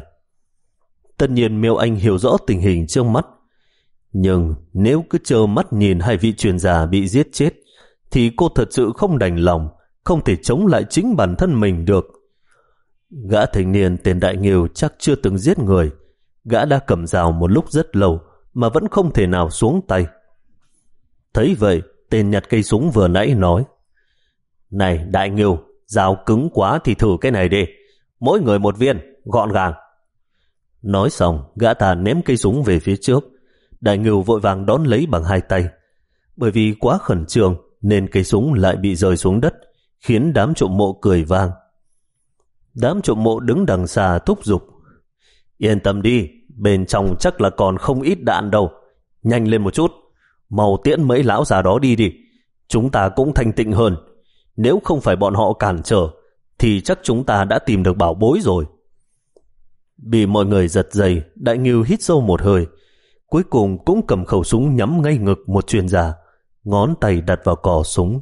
Tất nhiên Miêu Anh hiểu rõ tình hình trước mắt, nhưng nếu cứ trơ mắt nhìn hai vị chuyên gia bị giết chết thì cô thật sự không đành lòng, không thể chống lại chính bản thân mình được. Gã thanh niên tên Đại Ngưu chắc chưa từng giết người. Gã đã cầm dao một lúc rất lâu mà vẫn không thể nào xuống tay. Thấy vậy, tên nhặt cây súng vừa nãy nói: Này Đại Ngưu, dao cứng quá thì thử cái này đi, mỗi người một viên, gọn gàng. Nói xong, gã ta ném cây súng về phía trước. Đại Ngưu vội vàng đón lấy bằng hai tay. Bởi vì quá khẩn trương nên cây súng lại bị rơi xuống đất, khiến đám trộm mộ cười vang. Đám trộm mộ đứng đằng xa thúc giục: Yên tâm đi, bên trong chắc là còn không ít đạn đâu. Nhanh lên một chút, mau tiễn mấy lão già đó đi đi. Chúng ta cũng thanh tịnh hơn. Nếu không phải bọn họ cản trở thì chắc chúng ta đã tìm được bảo bối rồi. Bị mọi người giật dây, Đại Ngưu hít sâu một hơi, cuối cùng cũng cầm khẩu súng nhắm ngay ngực một chuyên gia, ngón tay đặt vào cò súng.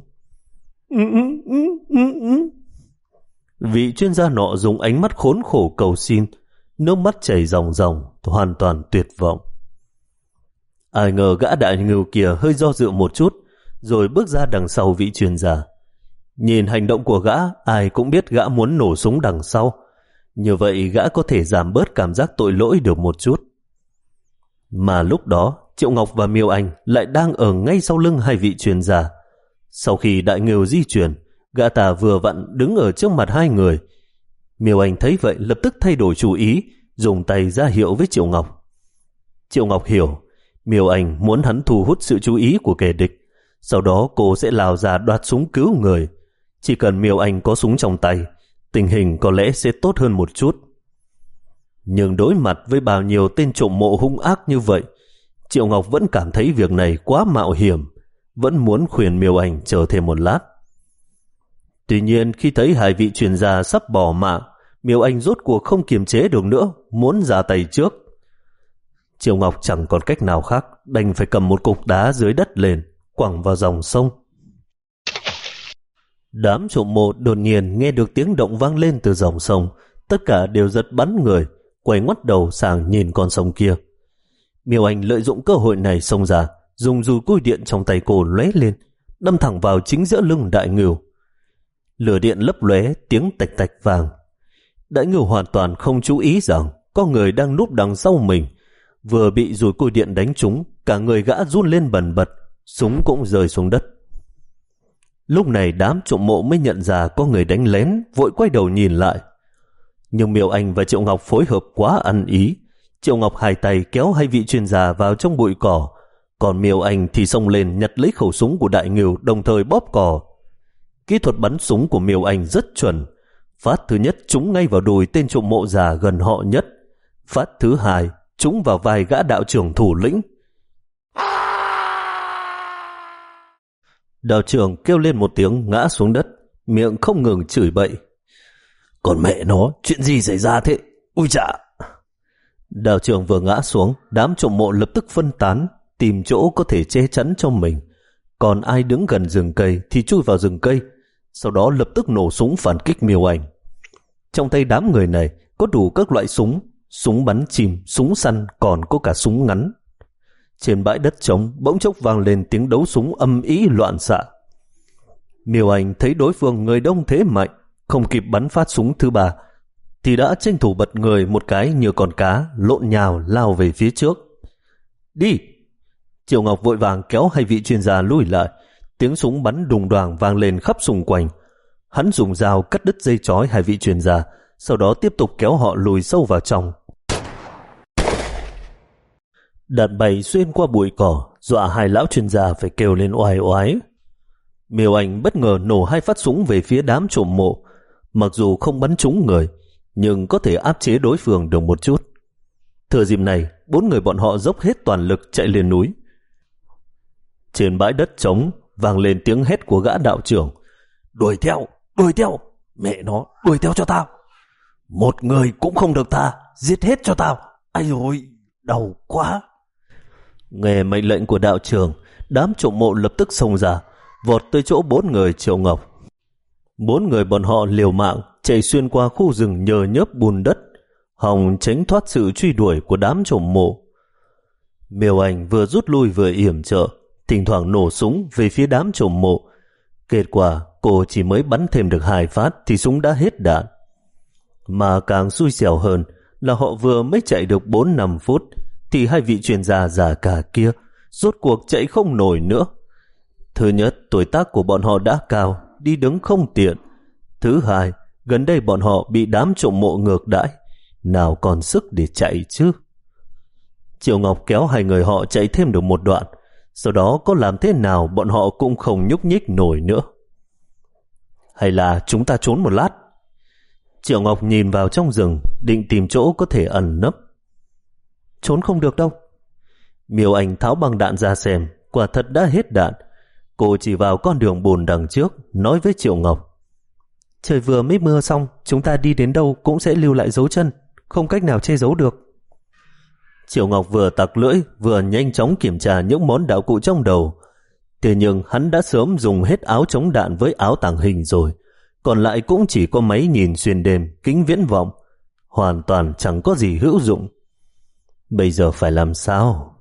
Vị chuyên gia nọ dùng ánh mắt khốn khổ cầu xin, nước mắt chảy ròng ròng, hoàn toàn tuyệt vọng. Ai ngờ gã Đại Ngưu kia hơi do dự một chút, rồi bước ra đằng sau vị chuyên gia. Nhìn hành động của gã, ai cũng biết gã muốn nổ súng đằng sau. Như vậy gã có thể giảm bớt cảm giác tội lỗi được một chút. Mà lúc đó, Triệu Ngọc và Miêu Anh lại đang ở ngay sau lưng hai vị chuyên gia. Sau khi Đại Ngưu di chuyển, gã ta vừa vặn đứng ở trước mặt hai người. Miêu Anh thấy vậy lập tức thay đổi chủ ý, dùng tay ra hiệu với Triệu Ngọc. Triệu Ngọc hiểu, Miêu Anh muốn hắn thu hút sự chú ý của kẻ địch. Sau đó cô sẽ lao ra đoạt súng cứu người. Chỉ cần Miêu Anh có súng trong tay, tình hình có lẽ sẽ tốt hơn một chút. Nhưng đối mặt với bao nhiêu tên trộm mộ hung ác như vậy, Triệu Ngọc vẫn cảm thấy việc này quá mạo hiểm, vẫn muốn khuyên Miêu Anh chờ thêm một lát. Tuy nhiên khi thấy hai vị chuyên gia sắp bỏ mạng, Miêu Anh rốt cuộc không kiềm chế được nữa, muốn ra tay trước. Triệu Ngọc chẳng còn cách nào khác, đành phải cầm một cục đá dưới đất lên, quẳng vào dòng sông. Đám trộm mộ đột nhiên nghe được tiếng động vang lên từ dòng sông, tất cả đều giật bắn người, quay ngoắt đầu sang nhìn con sông kia. Miêu Anh lợi dụng cơ hội này xông ra, dùng dùi cui điện trong tay cô lóe lên, đâm thẳng vào chính giữa lưng Đại Ngưu. Lửa điện lấp lóe, tiếng tạch tạch vang. Đại Ngưu hoàn toàn không chú ý rằng có người đang núp đằng sau mình. Vừa bị dùi cui điện đánh trúng, cả người gã run lên bần bật, súng cũng rơi xuống đất. Lúc này đám trộm mộ mới nhận ra có người đánh lén, vội quay đầu nhìn lại. Nhưng Miêu Anh và Triệu Ngọc phối hợp quá ăn ý. Triệu Ngọc hai tay kéo hai vị chuyên gia vào trong bụi cỏ, còn Miêu Anh thì xông lên nhặt lấy khẩu súng của Đại Ngưu, đồng thời bóp cò. Kỹ thuật bắn súng của Miêu Anh rất chuẩn. Phát thứ nhất trúng ngay vào đùi tên trộm mộ già gần họ nhất. Phát thứ hai trúng vào vai gã đạo trưởng thủ lĩnh. Đạo trưởng kêu lên một tiếng ngã xuống đất, miệng không ngừng chửi bậy. Còn mẹ nó, chuyện gì xảy ra thế? Ui chà! Đạo trưởng vừa ngã xuống, đám trộm mộ lập tức phân tán, tìm chỗ có thể che chắn cho mình. Còn ai đứng gần rừng cây thì chui vào rừng cây, sau đó lập tức nổ súng phản kích Miêu Anh. Trong tay đám người này có đủ các loại súng, súng bắn chìm, súng săn, còn có cả súng ngắn. Trên bãi đất trống bỗng chốc vang lên tiếng đấu súng âm ĩ loạn xạ. Miêu Anh thấy đối phương người đông thế mạnh, không kịp bắn phát súng thứ ba thì đã tranh thủ bật người một cái như con cá, lộn nhào lao về phía trước. Đi! Triệu Ngọc vội vàng kéo hai vị chuyên gia lùi lại. Tiếng súng bắn đùng đoàng vang lên khắp xung quanh. Hắn dùng dao cắt đứt dây trói hai vị chuyên gia, sau đó tiếp tục kéo họ lùi sâu vào trong. Đạn bay xuyên qua bụi cỏ, dọa hai lão chuyên gia phải kêu lên oai oái. Miêu Anh bất ngờ nổ hai phát súng về phía đám trộm mộ. Mặc dù không bắn trúng người, nhưng có thể áp chế đối phương được một chút. Thừa dịp này, bốn người bọn họ dốc hết toàn lực chạy lên núi. Trên bãi đất trống vang lên tiếng hét của gã đạo trưởng. Đuổi theo, đuổi theo, mẹ nó, đuổi theo cho tao. Một người cũng không được tha, giết hết cho tao. Ai ôi, đau quá. Nghe mệnh lệnh của đạo trưởng, đám trộm mộ lập tức xông ra, vọt tới chỗ bốn người Triệu Ngọc. Bốn người bọn họ liều mạng chạy xuyên qua khu rừng nhờ nhớp bùn đất, hòng tránh thoát sự truy đuổi của đám trộm mộ. Miêu Anh vừa rút lui vừa yểm trợ, thỉnh thoảng nổ súng về phía đám trộm mộ. Kết quả cô chỉ mới bắn thêm được hai phát thì súng đã hết đạn. Mà càng xui xẻo hơn là họ vừa mới chạy được bốn năm phút thì hai vị chuyên gia già cả kia rốt cuộc chạy không nổi nữa. Thứ nhất, tuổi tác của bọn họ đã cao, đi đứng không tiện. Thứ hai, gần đây bọn họ bị đám trộm mộ ngược đãi, nào còn sức để chạy chứ. Triệu Ngọc kéo hai người họ chạy thêm được một đoạn, sau đó có làm thế nào bọn họ cũng không nhúc nhích nổi nữa. Hay là chúng ta trốn một lát? Triệu Ngọc nhìn vào trong rừng, định tìm chỗ có thể ẩn nấp. Trốn không được đâu. Miêu Anh tháo băng đạn ra xem, quả thật đã hết đạn. Cô chỉ vào con đường bùn đằng trước, nói với Triệu Ngọc. Trời vừa mới mưa xong, chúng ta đi đến đâu cũng sẽ lưu lại dấu chân, không cách nào che giấu được. Triệu Ngọc vừa tặc lưỡi, vừa nhanh chóng kiểm tra những món đạo cụ trong đầu. Thế nhưng hắn đã sớm dùng hết áo chống đạn với áo tàng hình rồi, còn lại cũng chỉ có máy nhìn xuyên đêm, kính viễn vọng, hoàn toàn chẳng có gì hữu dụng. Bây giờ phải làm sao?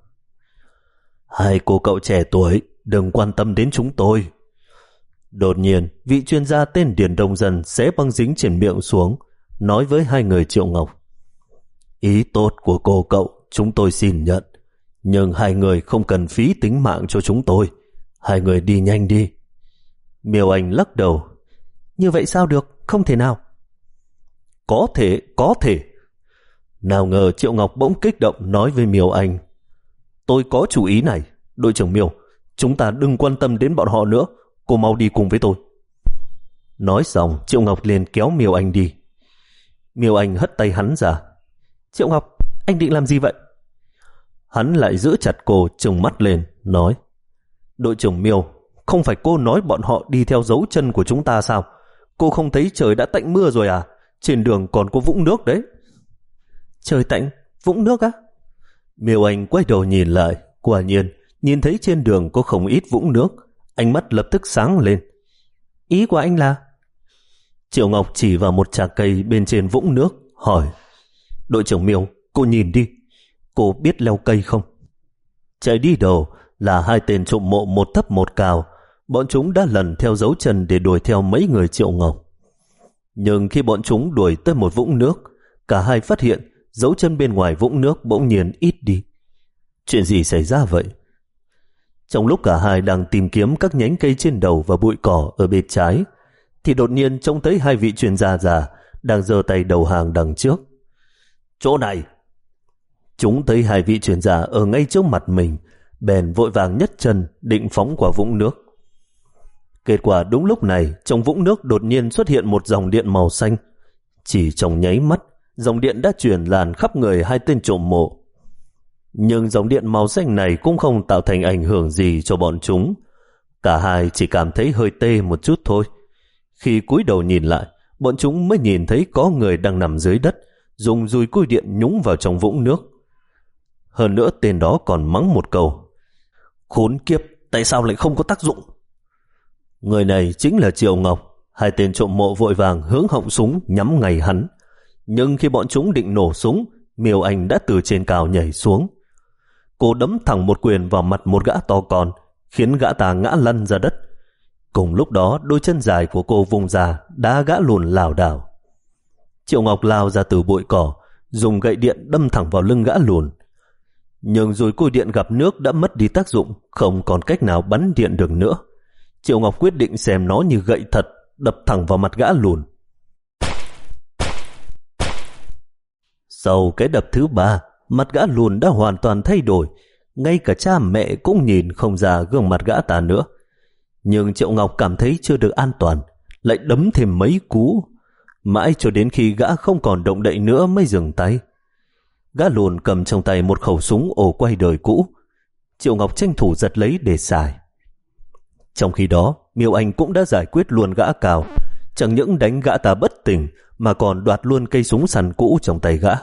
Hai cô cậu trẻ tuổi, đừng quan tâm đến chúng tôi. Đột nhiên, vị chuyên gia tên Điền Đông Dân xé băng dính trên miệng xuống, nói với hai người Triệu Ngọc. Ý tốt của cô cậu chúng tôi xin nhận, nhưng hai người không cần phí tính mạng cho chúng tôi. Hai người đi nhanh đi. Miêu Anh lắc đầu. Như vậy sao được, không thể nào. Có thể, có thể. Nào ngờ Triệu Ngọc bỗng kích động nói với Miêu Anh. Tôi có chủ ý này, đội trưởng Miêu, chúng ta đừng quan tâm đến bọn họ nữa, cô mau đi cùng với tôi. Nói xong, Triệu Ngọc liền kéo Miêu Anh đi. Miêu Anh hất tay hắn ra. Triệu Ngọc, anh định làm gì vậy? Hắn lại giữ chặt cô, trừng mắt lên, nói. Đội trưởng Miêu, không phải cô nói bọn họ đi theo dấu chân của chúng ta sao? Cô không thấy trời đã tạnh mưa rồi à? Trên đường còn có vũng nước đấy. Trời tạnh, vũng nước á? Miêu Anh quay đầu nhìn lại, quả nhiên nhìn thấy trên đường có không ít vũng nước. Ánh mắt lập tức sáng lên. Ý của anh là? Triệu Ngọc chỉ vào một trà cây bên trên vũng nước, hỏi. Đội trưởng Miêu, cô nhìn đi, cô biết leo cây không? Chạy đi đầu là hai tên trộm mộ một thấp một cao. Bọn chúng đã lần theo dấu chân để đuổi theo mấy người Triệu Ngọc. Nhưng khi bọn chúng đuổi tới một vũng nước, cả hai phát hiện dấu chân bên ngoài vũng nước bỗng nhiên ít đi. Chuyện gì xảy ra vậy? Trong lúc cả hai đang tìm kiếm các nhánh cây trên đầu và bụi cỏ ở bên trái, thì đột nhiên trông thấy hai vị chuyên gia già đang giơ tay đầu hàng đằng trước. Chỗ này! Chúng thấy hai vị chuyên gia ở ngay trước mặt mình, bèn vội vàng nhấc chân định phóng qua vũng nước. Kết quả đúng lúc này, trong vũng nước đột nhiên xuất hiện một dòng điện màu xanh. Chỉ trong nháy mắt, dòng điện đã truyền làn khắp người hai tên trộm mộ. Nhưng dòng điện màu xanh này cũng không tạo thành ảnh hưởng gì cho bọn chúng. Cả hai chỉ cảm thấy hơi tê một chút thôi. Khi cúi đầu nhìn lại, bọn chúng mới nhìn thấy có người đang nằm dưới đất, dùng dùi cui điện nhúng vào trong vũng nước. Hơn nữa tên đó còn mắng một câu. Khốn kiếp, tại sao lại không có tác dụng? Người này chính là Triệu Ngọc. Hai tên trộm mộ vội vàng hướng họng súng nhắm ngay hắn. Nhưng khi bọn chúng định nổ súng, Miêu Anh đã từ trên cao nhảy xuống. Cô đấm thẳng một quyền vào mặt một gã to con, khiến gã ta ngã lăn ra đất. Cùng lúc đó, đôi chân dài của cô vùng ra, đá gã lùn lảo đảo. Triệu Ngọc lao ra từ bụi cỏ, dùng gậy điện đâm thẳng vào lưng gã lùn. Nhưng rồi cui điện gặp nước đã mất đi tác dụng, không còn cách nào bắn điện được nữa. Triệu Ngọc quyết định xem nó như gậy thật, đập thẳng vào mặt gã lùn. Sau cái đập thứ ba, mặt gã lùn đã hoàn toàn thay đổi, ngay cả cha mẹ cũng nhìn không ra gương mặt gã ta nữa. Nhưng Triệu Ngọc cảm thấy chưa được an toàn, lại đấm thêm mấy cú, mãi cho đến khi gã không còn động đậy nữa mới dừng tay. Gã lùn cầm trong tay một khẩu súng ổ quay đời cũ. Triệu Ngọc tranh thủ giật lấy để xài. Trong khi đó, Miêu Anh cũng đã giải quyết luôn gã cào, chẳng những đánh gã ta bất tỉnh mà còn đoạt luôn cây súng săn cũ trong tay gã.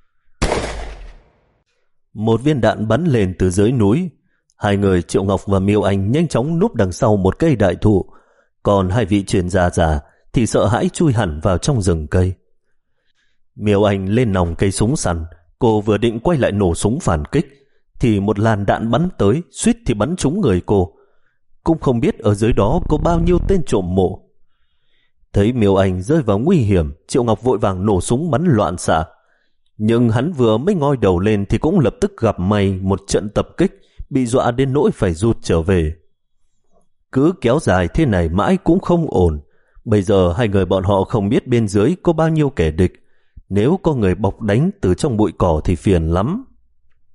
Một viên đạn bắn lên từ dưới núi. Hai người Triệu Ngọc và Miêu Anh nhanh chóng núp đằng sau một cây đại thụ, còn hai vị chuyên gia già thì sợ hãi chui hẳn vào trong rừng cây. Miêu Anh lên nòng cây súng săn, cô vừa định quay lại nổ súng phản kích thì một làn đạn bắn tới, suýt thì bắn trúng người cô. Cũng không biết ở dưới đó có bao nhiêu tên trộm mộ. Thấy Miêu Anh rơi vào nguy hiểm, Triệu Ngọc vội vàng nổ súng bắn loạn xạ. Nhưng hắn vừa mới ngoi đầu lên thì cũng lập tức gặp may một trận tập kích, bị dọa đến nỗi phải rút trở về. Cứ kéo dài thế này mãi cũng không ổn. Bây giờ hai người bọn họ không biết bên dưới có bao nhiêu kẻ địch. Nếu có người bọc đánh từ trong bụi cỏ thì phiền lắm.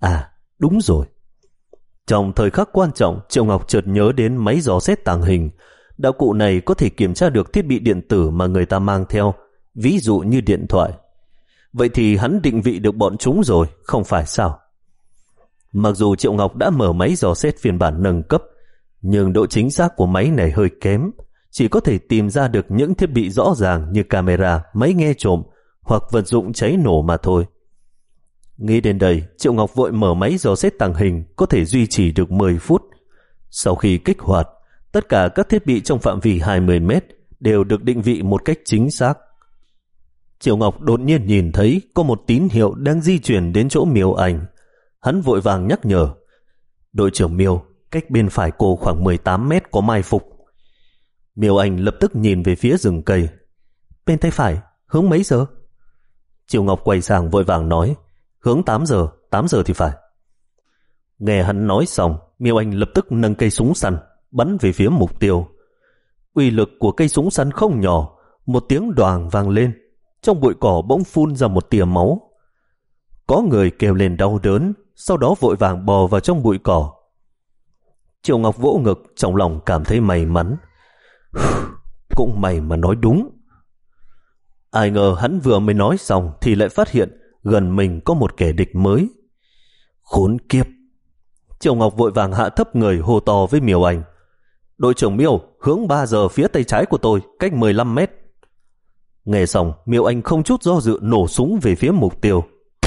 À, đúng rồi. Trong thời khắc quan trọng, Triệu Ngọc chợt nhớ đến máy dò xét tàng hình. Đạo cụ này có thể kiểm tra được thiết bị điện tử mà người ta mang theo, ví dụ như điện thoại. Vậy thì hắn định vị được bọn chúng rồi, không phải sao? Mặc dù Triệu Ngọc đã mở máy dò xét phiên bản nâng cấp, nhưng độ chính xác của máy này hơi kém, chỉ có thể tìm ra được những thiết bị rõ ràng như camera, máy nghe trộm hoặc vật dụng cháy nổ mà thôi. Nghĩ đến đây, Triệu Ngọc vội mở máy dò xét tàng hình có thể duy trì được mười phút. Sau khi kích hoạt, tất cả các thiết bị trong phạm vi hai mươi mét đều được định vị một cách chính xác. Triệu Ngọc đột nhiên nhìn thấy có một tín hiệu đang di chuyển đến chỗ Miêu Anh. Hắn vội vàng nhắc nhở: đội trưởng Miêu, cách bên phải cô khoảng mười tám mét có mai phục. Miêu Anh lập tức nhìn về phía rừng cây. Bên tay phải, hướng mấy giờ? Triệu Ngọc quay sang vội vàng nói: hướng tám giờ, tám giờ thì phải. Nghe hắn nói xong, Miêu Anh lập tức nâng cây súng săn, bắn về phía mục tiêu. Uy lực của cây súng săn không nhỏ, một tiếng đoàng vang lên, trong bụi cỏ bỗng phun ra một tia máu. Có người kêu lên đau đớn, sau đó vội vàng bò vào trong bụi cỏ. Triệu Ngọc vỗ ngực, trong lòng cảm thấy may mắn. Cũng may mà nói đúng. Ai ngờ hắn vừa mới nói xong thì lại phát hiện gần mình có một kẻ địch mới. Khốn kiếp! Triệu Ngọc vội vàng hạ thấp người hô to với Miêu Anh: đội trưởng Miêu, hướng ba giờ phía tay trái của tôi, cách mười lăm mét. Nghe xong, Miêu Anh không chút do dự nổ súng về phía mục tiêu.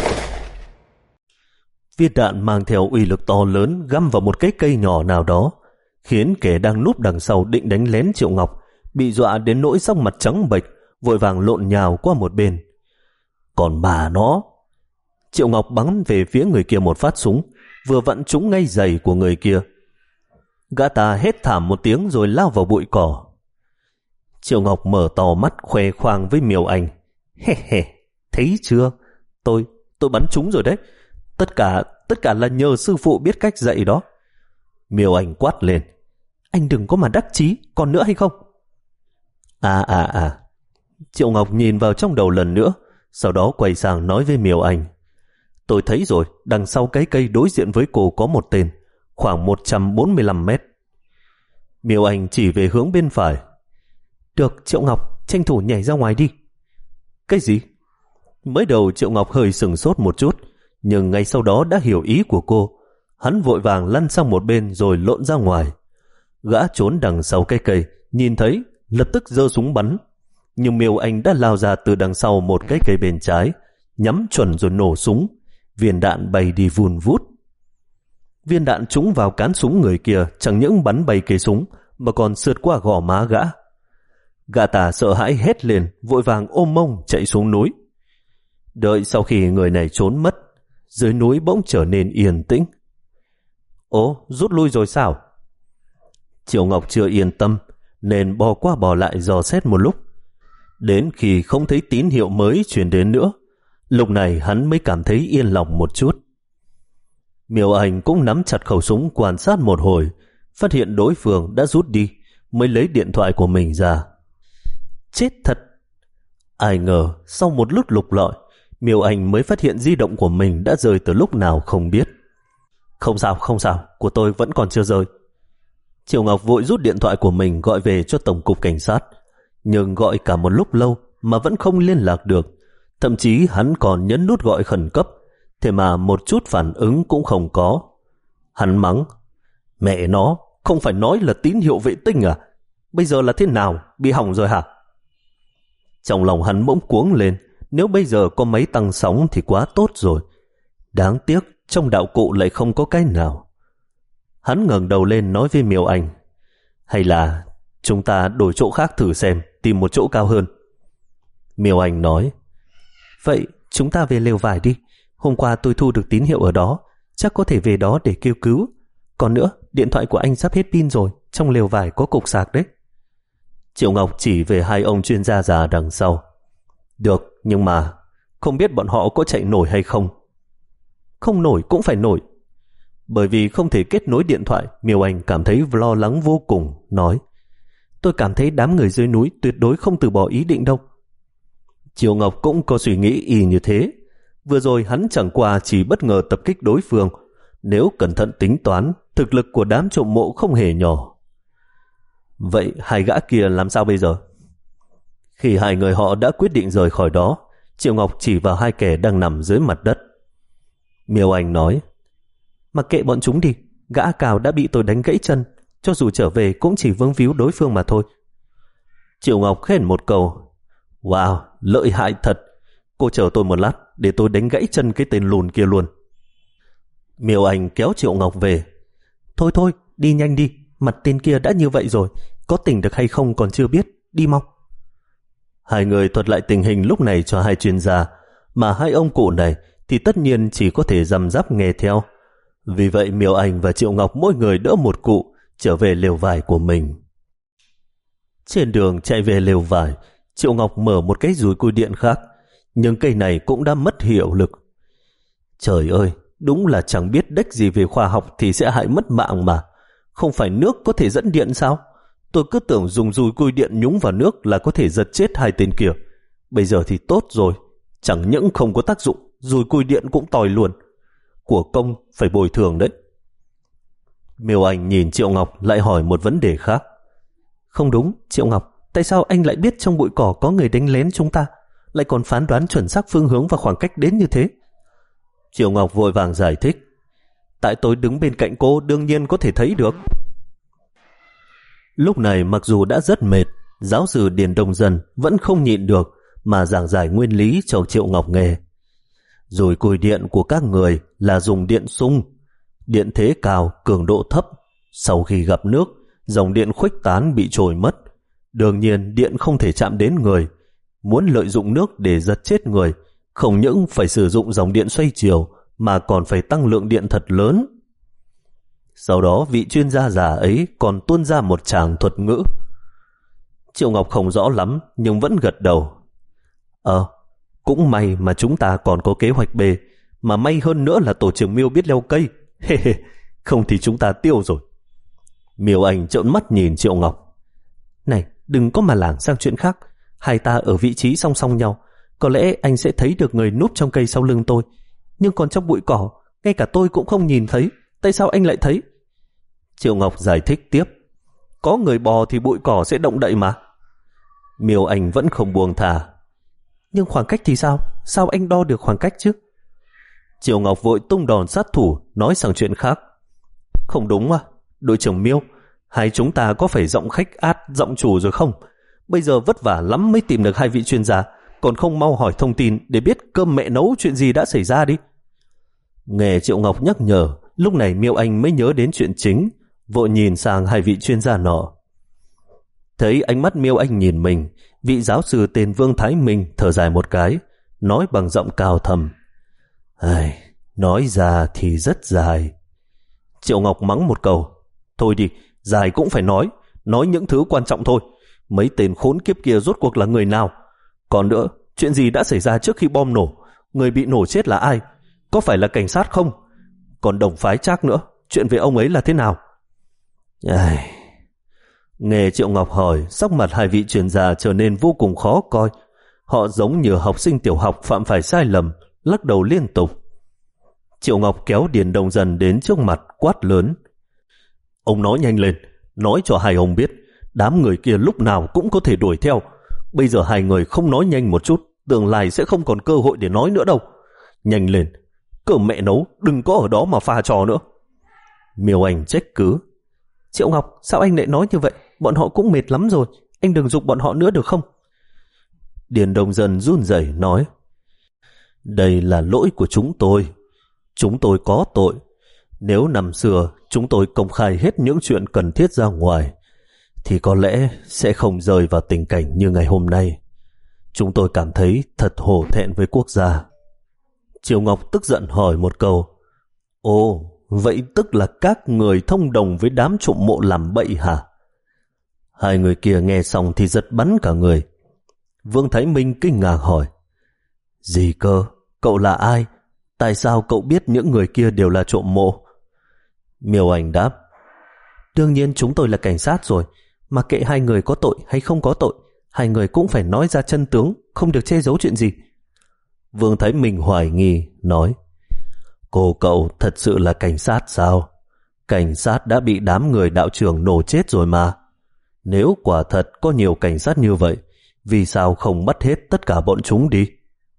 Viên đạn mang theo uy lực to lớn găm vào một cái cây nhỏ nào đó, khiến kẻ đang núp đằng sau định đánh lén Triệu Ngọc bị dọa đến nỗi sắc mặt trắng bệch, vội vàng lộn nhào qua một bên. Còn bà nó! Triệu Ngọc bắn về phía người kia một phát súng, vừa vặn trúng ngay giày của người kia. Gã ta hét thảm một tiếng rồi lao vào bụi cỏ. Triệu Ngọc mở to mắt khoe khoang với Miêu Anh: He he, thấy chưa? Tôi, tôi bắn trúng rồi đấy. Tất cả, tất cả là nhờ sư phụ biết cách dạy đó. Miêu Anh quát lên: Anh đừng có mà đắc chí, còn nữa hay không? À à à. Triệu Ngọc nhìn vào trong đầu lần nữa, sau đó quay sang nói với Miêu Anh: Tôi thấy rồi, đằng sau cái cây đối diện với cô có một tên, khoảng một trăm bốn mươi lăm mét. Miêu Anh chỉ về hướng bên phải. Được, Triệu Ngọc, tranh thủ nhảy ra ngoài đi. Cái gì? Mới đầu Triệu Ngọc hơi sửng sốt một chút, nhưng ngay sau đó đã hiểu ý của cô. Hắn vội vàng lăn sang một bên rồi lộn ra ngoài. Gã trốn đằng sau cái cây, nhìn thấy, lập tức giơ súng bắn. Nhưng Miêu Anh đã lao ra từ đằng sau một cái cây bên trái, nhắm chuẩn rồi nổ súng. Viên đạn bay đi vùn vút. Viên đạn trúng vào cán súng người kia, chẳng những bắn bay cây súng mà còn sượt qua gò má gã. Gã ta sợ hãi hét lên, vội vàng ôm mông chạy xuống núi. Đợi sau khi người này trốn mất, dưới núi bỗng trở nên yên tĩnh. Ồ, rút lui rồi sao? Triệu Ngọc chưa yên tâm, nên bò qua bò lại dò xét một lúc. Đến khi không thấy tín hiệu mới truyền đến nữa, lúc này hắn mới cảm thấy yên lòng một chút. Miêu Anh cũng nắm chặt khẩu súng quan sát một hồi, phát hiện đối phương đã rút đi, mới lấy điện thoại của mình ra. Chết thật! Ai ngờ sau một lúc lục lọi, Miêu Anh mới phát hiện di động của mình đã rơi từ lúc nào không biết. Không sao, không sao, của tôi vẫn còn chưa rơi. Triệu Ngọc vội rút điện thoại của mình gọi về cho Tổng cục Cảnh sát, nhưng gọi cả một lúc lâu mà vẫn không liên lạc được. Thậm chí hắn còn nhấn nút gọi khẩn cấp, thế mà một chút phản ứng cũng không có. Hắn mắng: Mẹ nó, không phải nói là tín hiệu vệ tinh à? Bây giờ là thế nào? Bị hỏng rồi hả? Trong lòng hắn bỗng cuống lên, nếu bây giờ có máy tăng sóng thì quá tốt rồi. Đáng tiếc trong đạo cụ lại không có cái nào. Hắn ngẩng đầu lên nói với Miêu Anh: Hay là chúng ta đổi chỗ khác thử xem, tìm một chỗ cao hơn. Miêu Anh nói: Vậy chúng ta về lều vải đi. Hôm qua tôi thu được tín hiệu ở đó, chắc có thể về đó để kêu cứu. Còn nữa, điện thoại của anh sắp hết pin rồi, trong lều vải có cục sạc đấy. Triệu Ngọc chỉ về hai ông chuyên gia già đằng sau. Được, nhưng mà không biết bọn họ có chạy nổi hay không. Không nổi cũng phải nổi. Bởi vì không thể kết nối điện thoại, Miêu Anh cảm thấy lo lắng vô cùng, nói: Tôi cảm thấy đám người dưới núi tuyệt đối không từ bỏ ý định đâu. Triệu Ngọc cũng có suy nghĩ y như thế. Vừa rồi hắn chẳng qua chỉ bất ngờ tập kích đối phương. Nếu cẩn thận tính toán, thực lực của đám trộm mộ không hề nhỏ. Vậy hai gã kia làm sao bây giờ? Khi hai người họ đã quyết định rời khỏi đó, Triệu Ngọc chỉ vào hai kẻ đang nằm dưới mặt đất. Miêu Anh nói, mặc kệ bọn chúng đi, gã Cào đã bị tôi đánh gãy chân, cho dù trở về cũng chỉ vướng víu đối phương mà thôi. Triệu Ngọc khen một câu, wow, lợi hại thật. Cô chờ tôi một lát để tôi đánh gãy chân cái tên lùn kia luôn. Miêu Anh kéo Triệu Ngọc về. Thôi thôi, đi nhanh đi, mặt tên kia đã như vậy rồi, có tỉnh được hay không còn chưa biết, đi mau. Hai người thuật lại tình hình lúc này cho hai chuyên gia, mà hai ông cụ này thì tất nhiên chỉ có thể răm rắp nghe theo. Vì vậy Miêu Anh và Triệu Ngọc mỗi người đỡ một cụ, trở về lều vải của mình. Trên đường chạy về lều vải, Triệu Ngọc mở một cái dùi cui điện khác, nhưng cây này cũng đã mất hiệu lực. Trời ơi, đúng là chẳng biết đếch gì về khoa học thì sẽ hại mất mạng mà. Không phải nước có thể dẫn điện sao? Tôi cứ tưởng dùng dùi cui điện nhúng vào nước là có thể giật chết hai tên kia. Bây giờ thì tốt rồi, chẳng những không có tác dụng, dùi cui điện cũng tòi luôn. Của công phải bồi thường đấy. Miêu Anh nhìn Triệu Ngọc lại hỏi một vấn đề khác. Không đúng, Triệu Ngọc, tại sao anh lại biết trong bụi cỏ có người đánh lén chúng ta, lại còn phán đoán chuẩn xác phương hướng và khoảng cách đến như thế? Triệu Ngọc vội vàng giải thích. Tại tôi đứng bên cạnh cô, đương nhiên có thể thấy được. Lúc này mặc dù đã rất mệt, giáo sư Điền Đông Dân vẫn không nhịn được mà giảng giải nguyên lý cho Triệu Ngọc nghe. Rồi cùi điện của các người là dùng điện xung, điện thế cao, cường độ thấp. Sau khi gặp nước, dòng điện khuếch tán bị trôi mất. Đương nhiên điện không thể chạm đến người. Muốn lợi dụng nước để giật chết người, không những phải sử dụng dòng điện xoay chiều mà còn phải tăng lượng điện thật lớn. Sau đó vị chuyên gia già ấy còn tuôn ra một tràng thuật ngữ. Triệu Ngọc không rõ lắm nhưng vẫn gật đầu. Ờ, cũng may mà chúng ta còn có kế hoạch B, mà may hơn nữa là tổ trưởng Miêu biết leo cây. Không thì chúng ta tiêu rồi. Miêu Anh trợn mắt nhìn Triệu Ngọc. Này, đừng có mà lảng sang chuyện khác. Hai ta ở vị trí song song nhau, có lẽ anh sẽ thấy được người núp trong cây sau lưng tôi. Nhưng còn trong bụi cỏ, ngay cả tôi cũng không nhìn thấy. Tại sao anh lại thấy? Triệu Ngọc giải thích tiếp. Có người bò thì bụi cỏ sẽ động đậy mà. Miêu Anh vẫn không buông thả. Nhưng khoảng cách thì sao? Sao anh đo được khoảng cách chứ? Triệu Ngọc vội tung đòn sát thủ, nói sang chuyện khác. Không đúng à, đội trưởng Miêu, hai chúng ta có phải giọng khách át giọng chủ rồi không? Bây giờ vất vả lắm mới tìm được hai vị chuyên gia, còn không mau hỏi thông tin để biết cơm mẹ nấu chuyện gì đã xảy ra đi. Nghe Triệu Ngọc nhắc nhở, lúc này Miêu Anh mới nhớ đến chuyện chính, vội nhìn sang hai vị chuyên gia nọ. Thấy ánh mắt Miêu Anh nhìn mình, vị giáo sư tên Vương Thái Minh thở dài một cái, nói bằng giọng cao thầm. Ai, nói ra thì rất dài. Triệu Ngọc mắng một câu. Thôi đi, dài cũng phải nói, nói những thứ quan trọng thôi. Mấy tên khốn kiếp kia rốt cuộc là người nào? Còn nữa, chuyện gì đã xảy ra trước khi bom nổ? Người bị nổ chết là ai? Có phải là cảnh sát không? Còn Đồng Phái Trác nữa, chuyện về ông ấy là thế nào? Ai... Nghe Triệu Ngọc hỏi, sắc mặt hai vị chuyên gia trở nên vô cùng khó coi. Họ giống như học sinh tiểu học phạm phải sai lầm, lắc đầu liên tục. Triệu Ngọc kéo Điền Đông Dân đến trước mặt, quát lớn. Ông nói nhanh lên, nói cho hai ông biết, đám người kia lúc nào cũng có thể đuổi theo. Bây giờ hai người không nói nhanh một chút, tương lai sẽ không còn cơ hội để nói nữa đâu. Nhanh lên, cơm mẹ nấu, đừng có ở đó mà pha trò nữa. Miêu Anh trách cứ. Triệu Ngọc, sao anh lại nói như vậy? Bọn họ cũng mệt lắm rồi, anh đừng giục bọn họ nữa được không? Điền Đông Dân run rẩy nói. Đây là lỗi của chúng tôi. Chúng tôi có tội. Nếu năm xưa chúng tôi công khai hết những chuyện cần thiết ra ngoài, thì có lẽ sẽ không rơi vào tình cảnh như ngày hôm nay. Chúng tôi cảm thấy thật hổ thẹn với quốc gia. Triệu Ngọc tức giận hỏi một câu. Ồ, vậy tức là các người thông đồng với đám trộm mộ làm bậy hả? Hai người kia nghe xong thì giật bắn cả người. Vương Thái Minh kinh ngạc hỏi. Gì cơ? Cậu là ai? Tại sao cậu biết những người kia đều là trộm mộ? Miêu Anh đáp. Đương nhiên chúng tôi là cảnh sát rồi. Mà kệ hai người có tội hay không có tội, hai người cũng phải nói ra chân tướng, không được che giấu chuyện gì. Vương Thái Minh hoài nghi, nói: Cô cậu thật sự là cảnh sát sao? Cảnh sát đã bị đám người đạo trưởng nổ chết rồi mà. Nếu quả thật có nhiều cảnh sát như vậy, vì sao không bắt hết tất cả bọn chúng đi?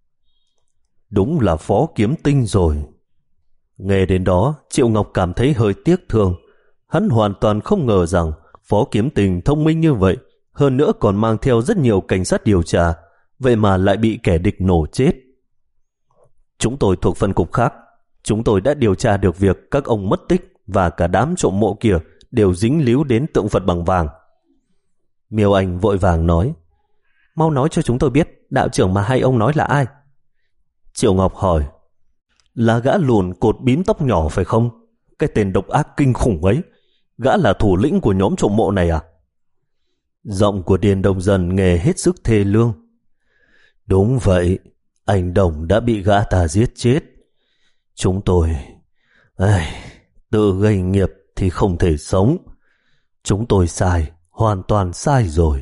Đúng là Phó Kiếm Tinh rồi. Nghe đến đó, Triệu Ngọc cảm thấy hơi tiếc thương. Hắn hoàn toàn không ngờ rằng Phó Kiếm Tinh thông minh như vậy, hơn nữa còn mang theo rất nhiều cảnh sát điều tra, vậy mà lại bị kẻ địch nổ chết. Chúng tôi thuộc phân cục khác. Chúng tôi đã điều tra được việc các ông mất tích và cả đám trộm mộ kia đều dính líu đến tượng Phật bằng vàng. Miêu Anh vội vàng nói: Mau nói cho chúng tôi biết đạo trưởng mà hai ông nói là ai. Triệu Ngọc hỏi: Là gã lùn cột bím tóc nhỏ phải không? Cái tên độc ác kinh khủng ấy. Gã là thủ lĩnh của nhóm trộm mộ này à? Giọng của Điền Đồng Dần nghe hết sức thê lương. Đúng vậy, anh Đồng đã bị gã ta giết chết. Chúng tôi ai, tự gây nghiệp thì không thể sống. Chúng tôi sai, hoàn toàn sai rồi.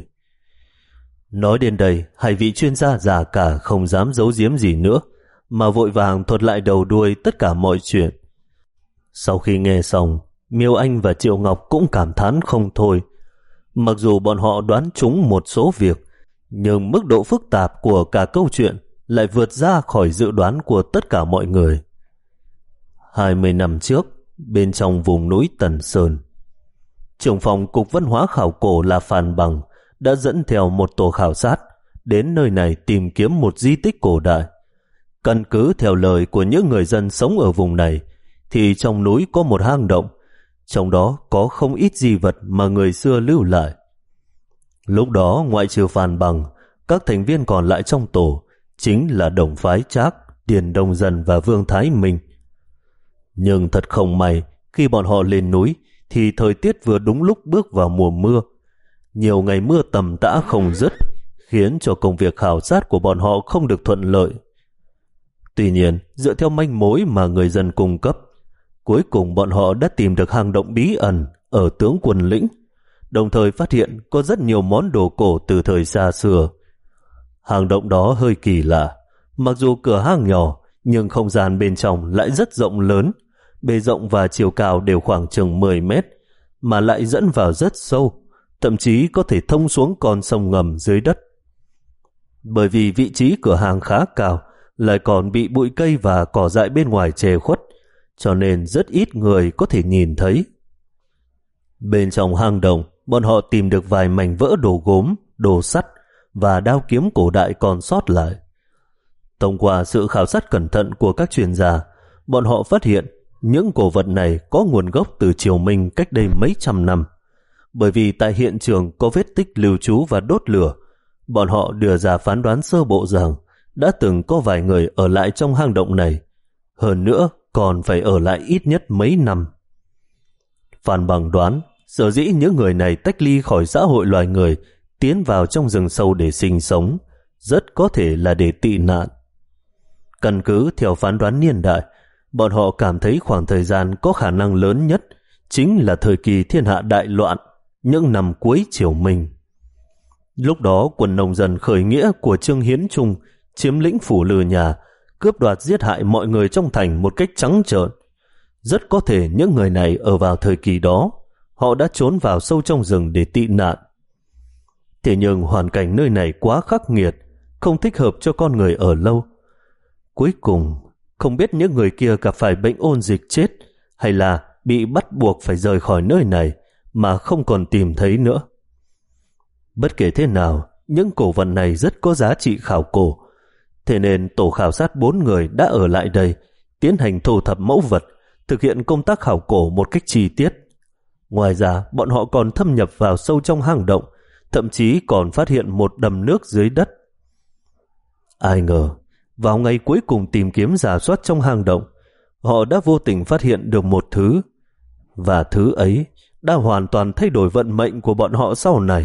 Nói đến đây, hai vị chuyên gia già cả không dám giấu giếm gì nữa, mà vội vàng thuật lại đầu đuôi tất cả mọi chuyện. Sau khi nghe xong, Miêu Anh và Triệu Ngọc cũng cảm thán không thôi. Mặc dù bọn họ đoán trúng một số việc, nhưng mức độ phức tạp của cả câu chuyện lại vượt ra khỏi dự đoán của tất cả mọi người. Hai mươi năm trước, bên trong vùng núi Tần Sơn, trưởng phòng Cục Văn hóa Khảo cổ là Phan Bằng đã dẫn theo một tổ khảo sát đến nơi này tìm kiếm một di tích cổ đại. Căn cứ theo lời của những người dân sống ở vùng này, thì trong núi có một hang động, trong đó có không ít di vật mà người xưa lưu lại. Lúc đó ngoại trừ Phan Bằng, các thành viên còn lại trong tổ chính là Đồng Phái Trác, Điền Đông Dần và Vương Thái Minh. Nhưng thật không may, khi bọn họ lên núi thì thời tiết vừa đúng lúc bước vào mùa mưa. Nhiều ngày mưa tầm tã không dứt, khiến cho công việc khảo sát của bọn họ không được thuận lợi. Tuy nhiên, dựa theo manh mối mà người dân cung cấp, cuối cùng bọn họ đã tìm được hang động bí ẩn ở Tướng Quân Lĩnh, đồng thời phát hiện có rất nhiều món đồ cổ từ thời xa xưa. Hang động đó hơi kỳ lạ, mặc dù cửa hang nhỏ, nhưng không gian bên trong lại rất rộng lớn, bề rộng và chiều cao đều khoảng chừng mười mét, mà lại dẫn vào rất sâu, thậm chí có thể thông xuống con sông ngầm dưới đất. Bởi vì vị trí cửa hàng khá cao, lại còn bị bụi cây và cỏ dại bên ngoài che khuất, cho nên rất ít người có thể nhìn thấy. Bên trong hang động, bọn họ tìm được vài mảnh vỡ đồ gốm, đồ sắt và đao kiếm cổ đại còn sót lại. Thông qua sự khảo sát cẩn thận của các chuyên gia, bọn họ phát hiện những cổ vật này có nguồn gốc từ triều Minh cách đây mấy trăm năm. Bởi vì tại hiện trường có vết tích lưu trú và đốt lửa, bọn họ đưa ra phán đoán sơ bộ rằng đã từng có vài người ở lại trong hang động này, hơn nữa còn phải ở lại ít nhất mấy năm. Phan Bằng đoán, sở dĩ những người này tách ly khỏi xã hội loài người, tiến vào trong rừng sâu để sinh sống, rất có thể là để tị nạn. Căn cứ theo phán đoán niên đại, bọn họ cảm thấy khoảng thời gian có khả năng lớn nhất chính là thời kỳ thiên hạ đại loạn, những năm cuối triều Minh. Lúc đó quân nông dân khởi nghĩa của Trương Hiến Trung chiếm lĩnh phủ Lư Nhà, cướp đoạt giết hại mọi người trong thành một cách trắng trợn. Rất có thể những người này ở vào thời kỳ đó, họ đã trốn vào sâu trong rừng để tị nạn. Thế nhưng hoàn cảnh nơi này quá khắc nghiệt, không thích hợp cho con người ở lâu. Cuối cùng, không biết những người kia gặp phải bệnh ôn dịch chết, hay là bị bắt buộc phải rời khỏi nơi này mà không còn tìm thấy nữa. Bất kể thế nào, những cổ vật này rất có giá trị khảo cổ. Thế nên tổ khảo sát bốn người đã ở lại đây, tiến hành thu thập mẫu vật, thực hiện công tác khảo cổ một cách chi tiết. Ngoài ra, bọn họ còn thâm nhập vào sâu trong hang động, thậm chí còn phát hiện một đầm nước dưới đất. Ai ngờ, vào ngày cuối cùng tìm kiếm rà soát trong hang động, họ đã vô tình phát hiện được một thứ, và thứ ấy đã hoàn toàn thay đổi vận mệnh của bọn họ sau này.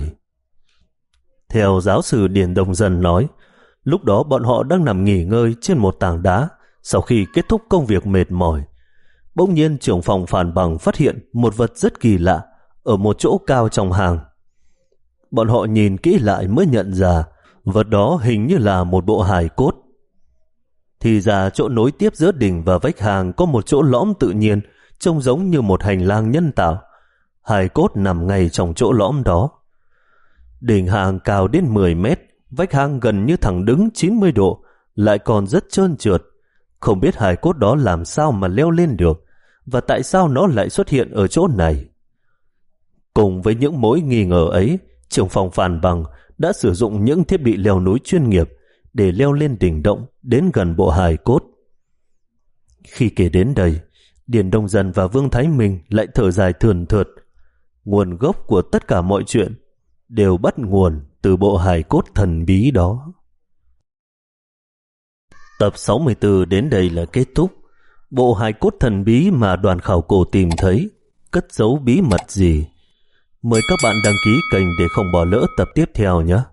Theo giáo sư Điền Đông Dần nói, lúc đó bọn họ đang nằm nghỉ ngơi trên một tảng đá sau khi kết thúc công việc mệt mỏi. Bỗng nhiên trưởng phòng Phan Bằng phát hiện một vật rất kỳ lạ ở một chỗ cao trong hang. Bọn họ nhìn kỹ lại mới nhận ra vật đó hình như là một bộ hài cốt. Thì ra chỗ nối tiếp giữa đỉnh và vách hang có một chỗ lõm tự nhiên, trông giống như một hành lang nhân tạo. Hài cốt nằm ngay trong chỗ lõm đó. Đỉnh hang cao đến mười mét, vách hang gần như thẳng đứng chín mươi độ, lại còn rất trơn trượt. Không biết hài cốt đó làm sao mà leo lên được, và tại sao nó lại xuất hiện ở chỗ này. Cùng với những mối nghi ngờ ấy, trưởng phòng Phan Bằng đã sử dụng những thiết bị leo núi chuyên nghiệp để leo lên đỉnh động đến gần bộ hài cốt. Khi kể đến đây, Điền Đông Dân và Vương Thái Minh lại thở dài thườn thượt. Nguồn gốc của tất cả mọi chuyện đều bắt nguồn từ bộ hài cốt thần bí đó. Tập sáu mươi tư đến đây là kết thúc. Bộ hài cốt thần bí mà đoàn khảo cổ tìm thấy cất giấu bí mật gì? Mời các bạn đăng ký kênh để không bỏ lỡ tập tiếp theo nhé.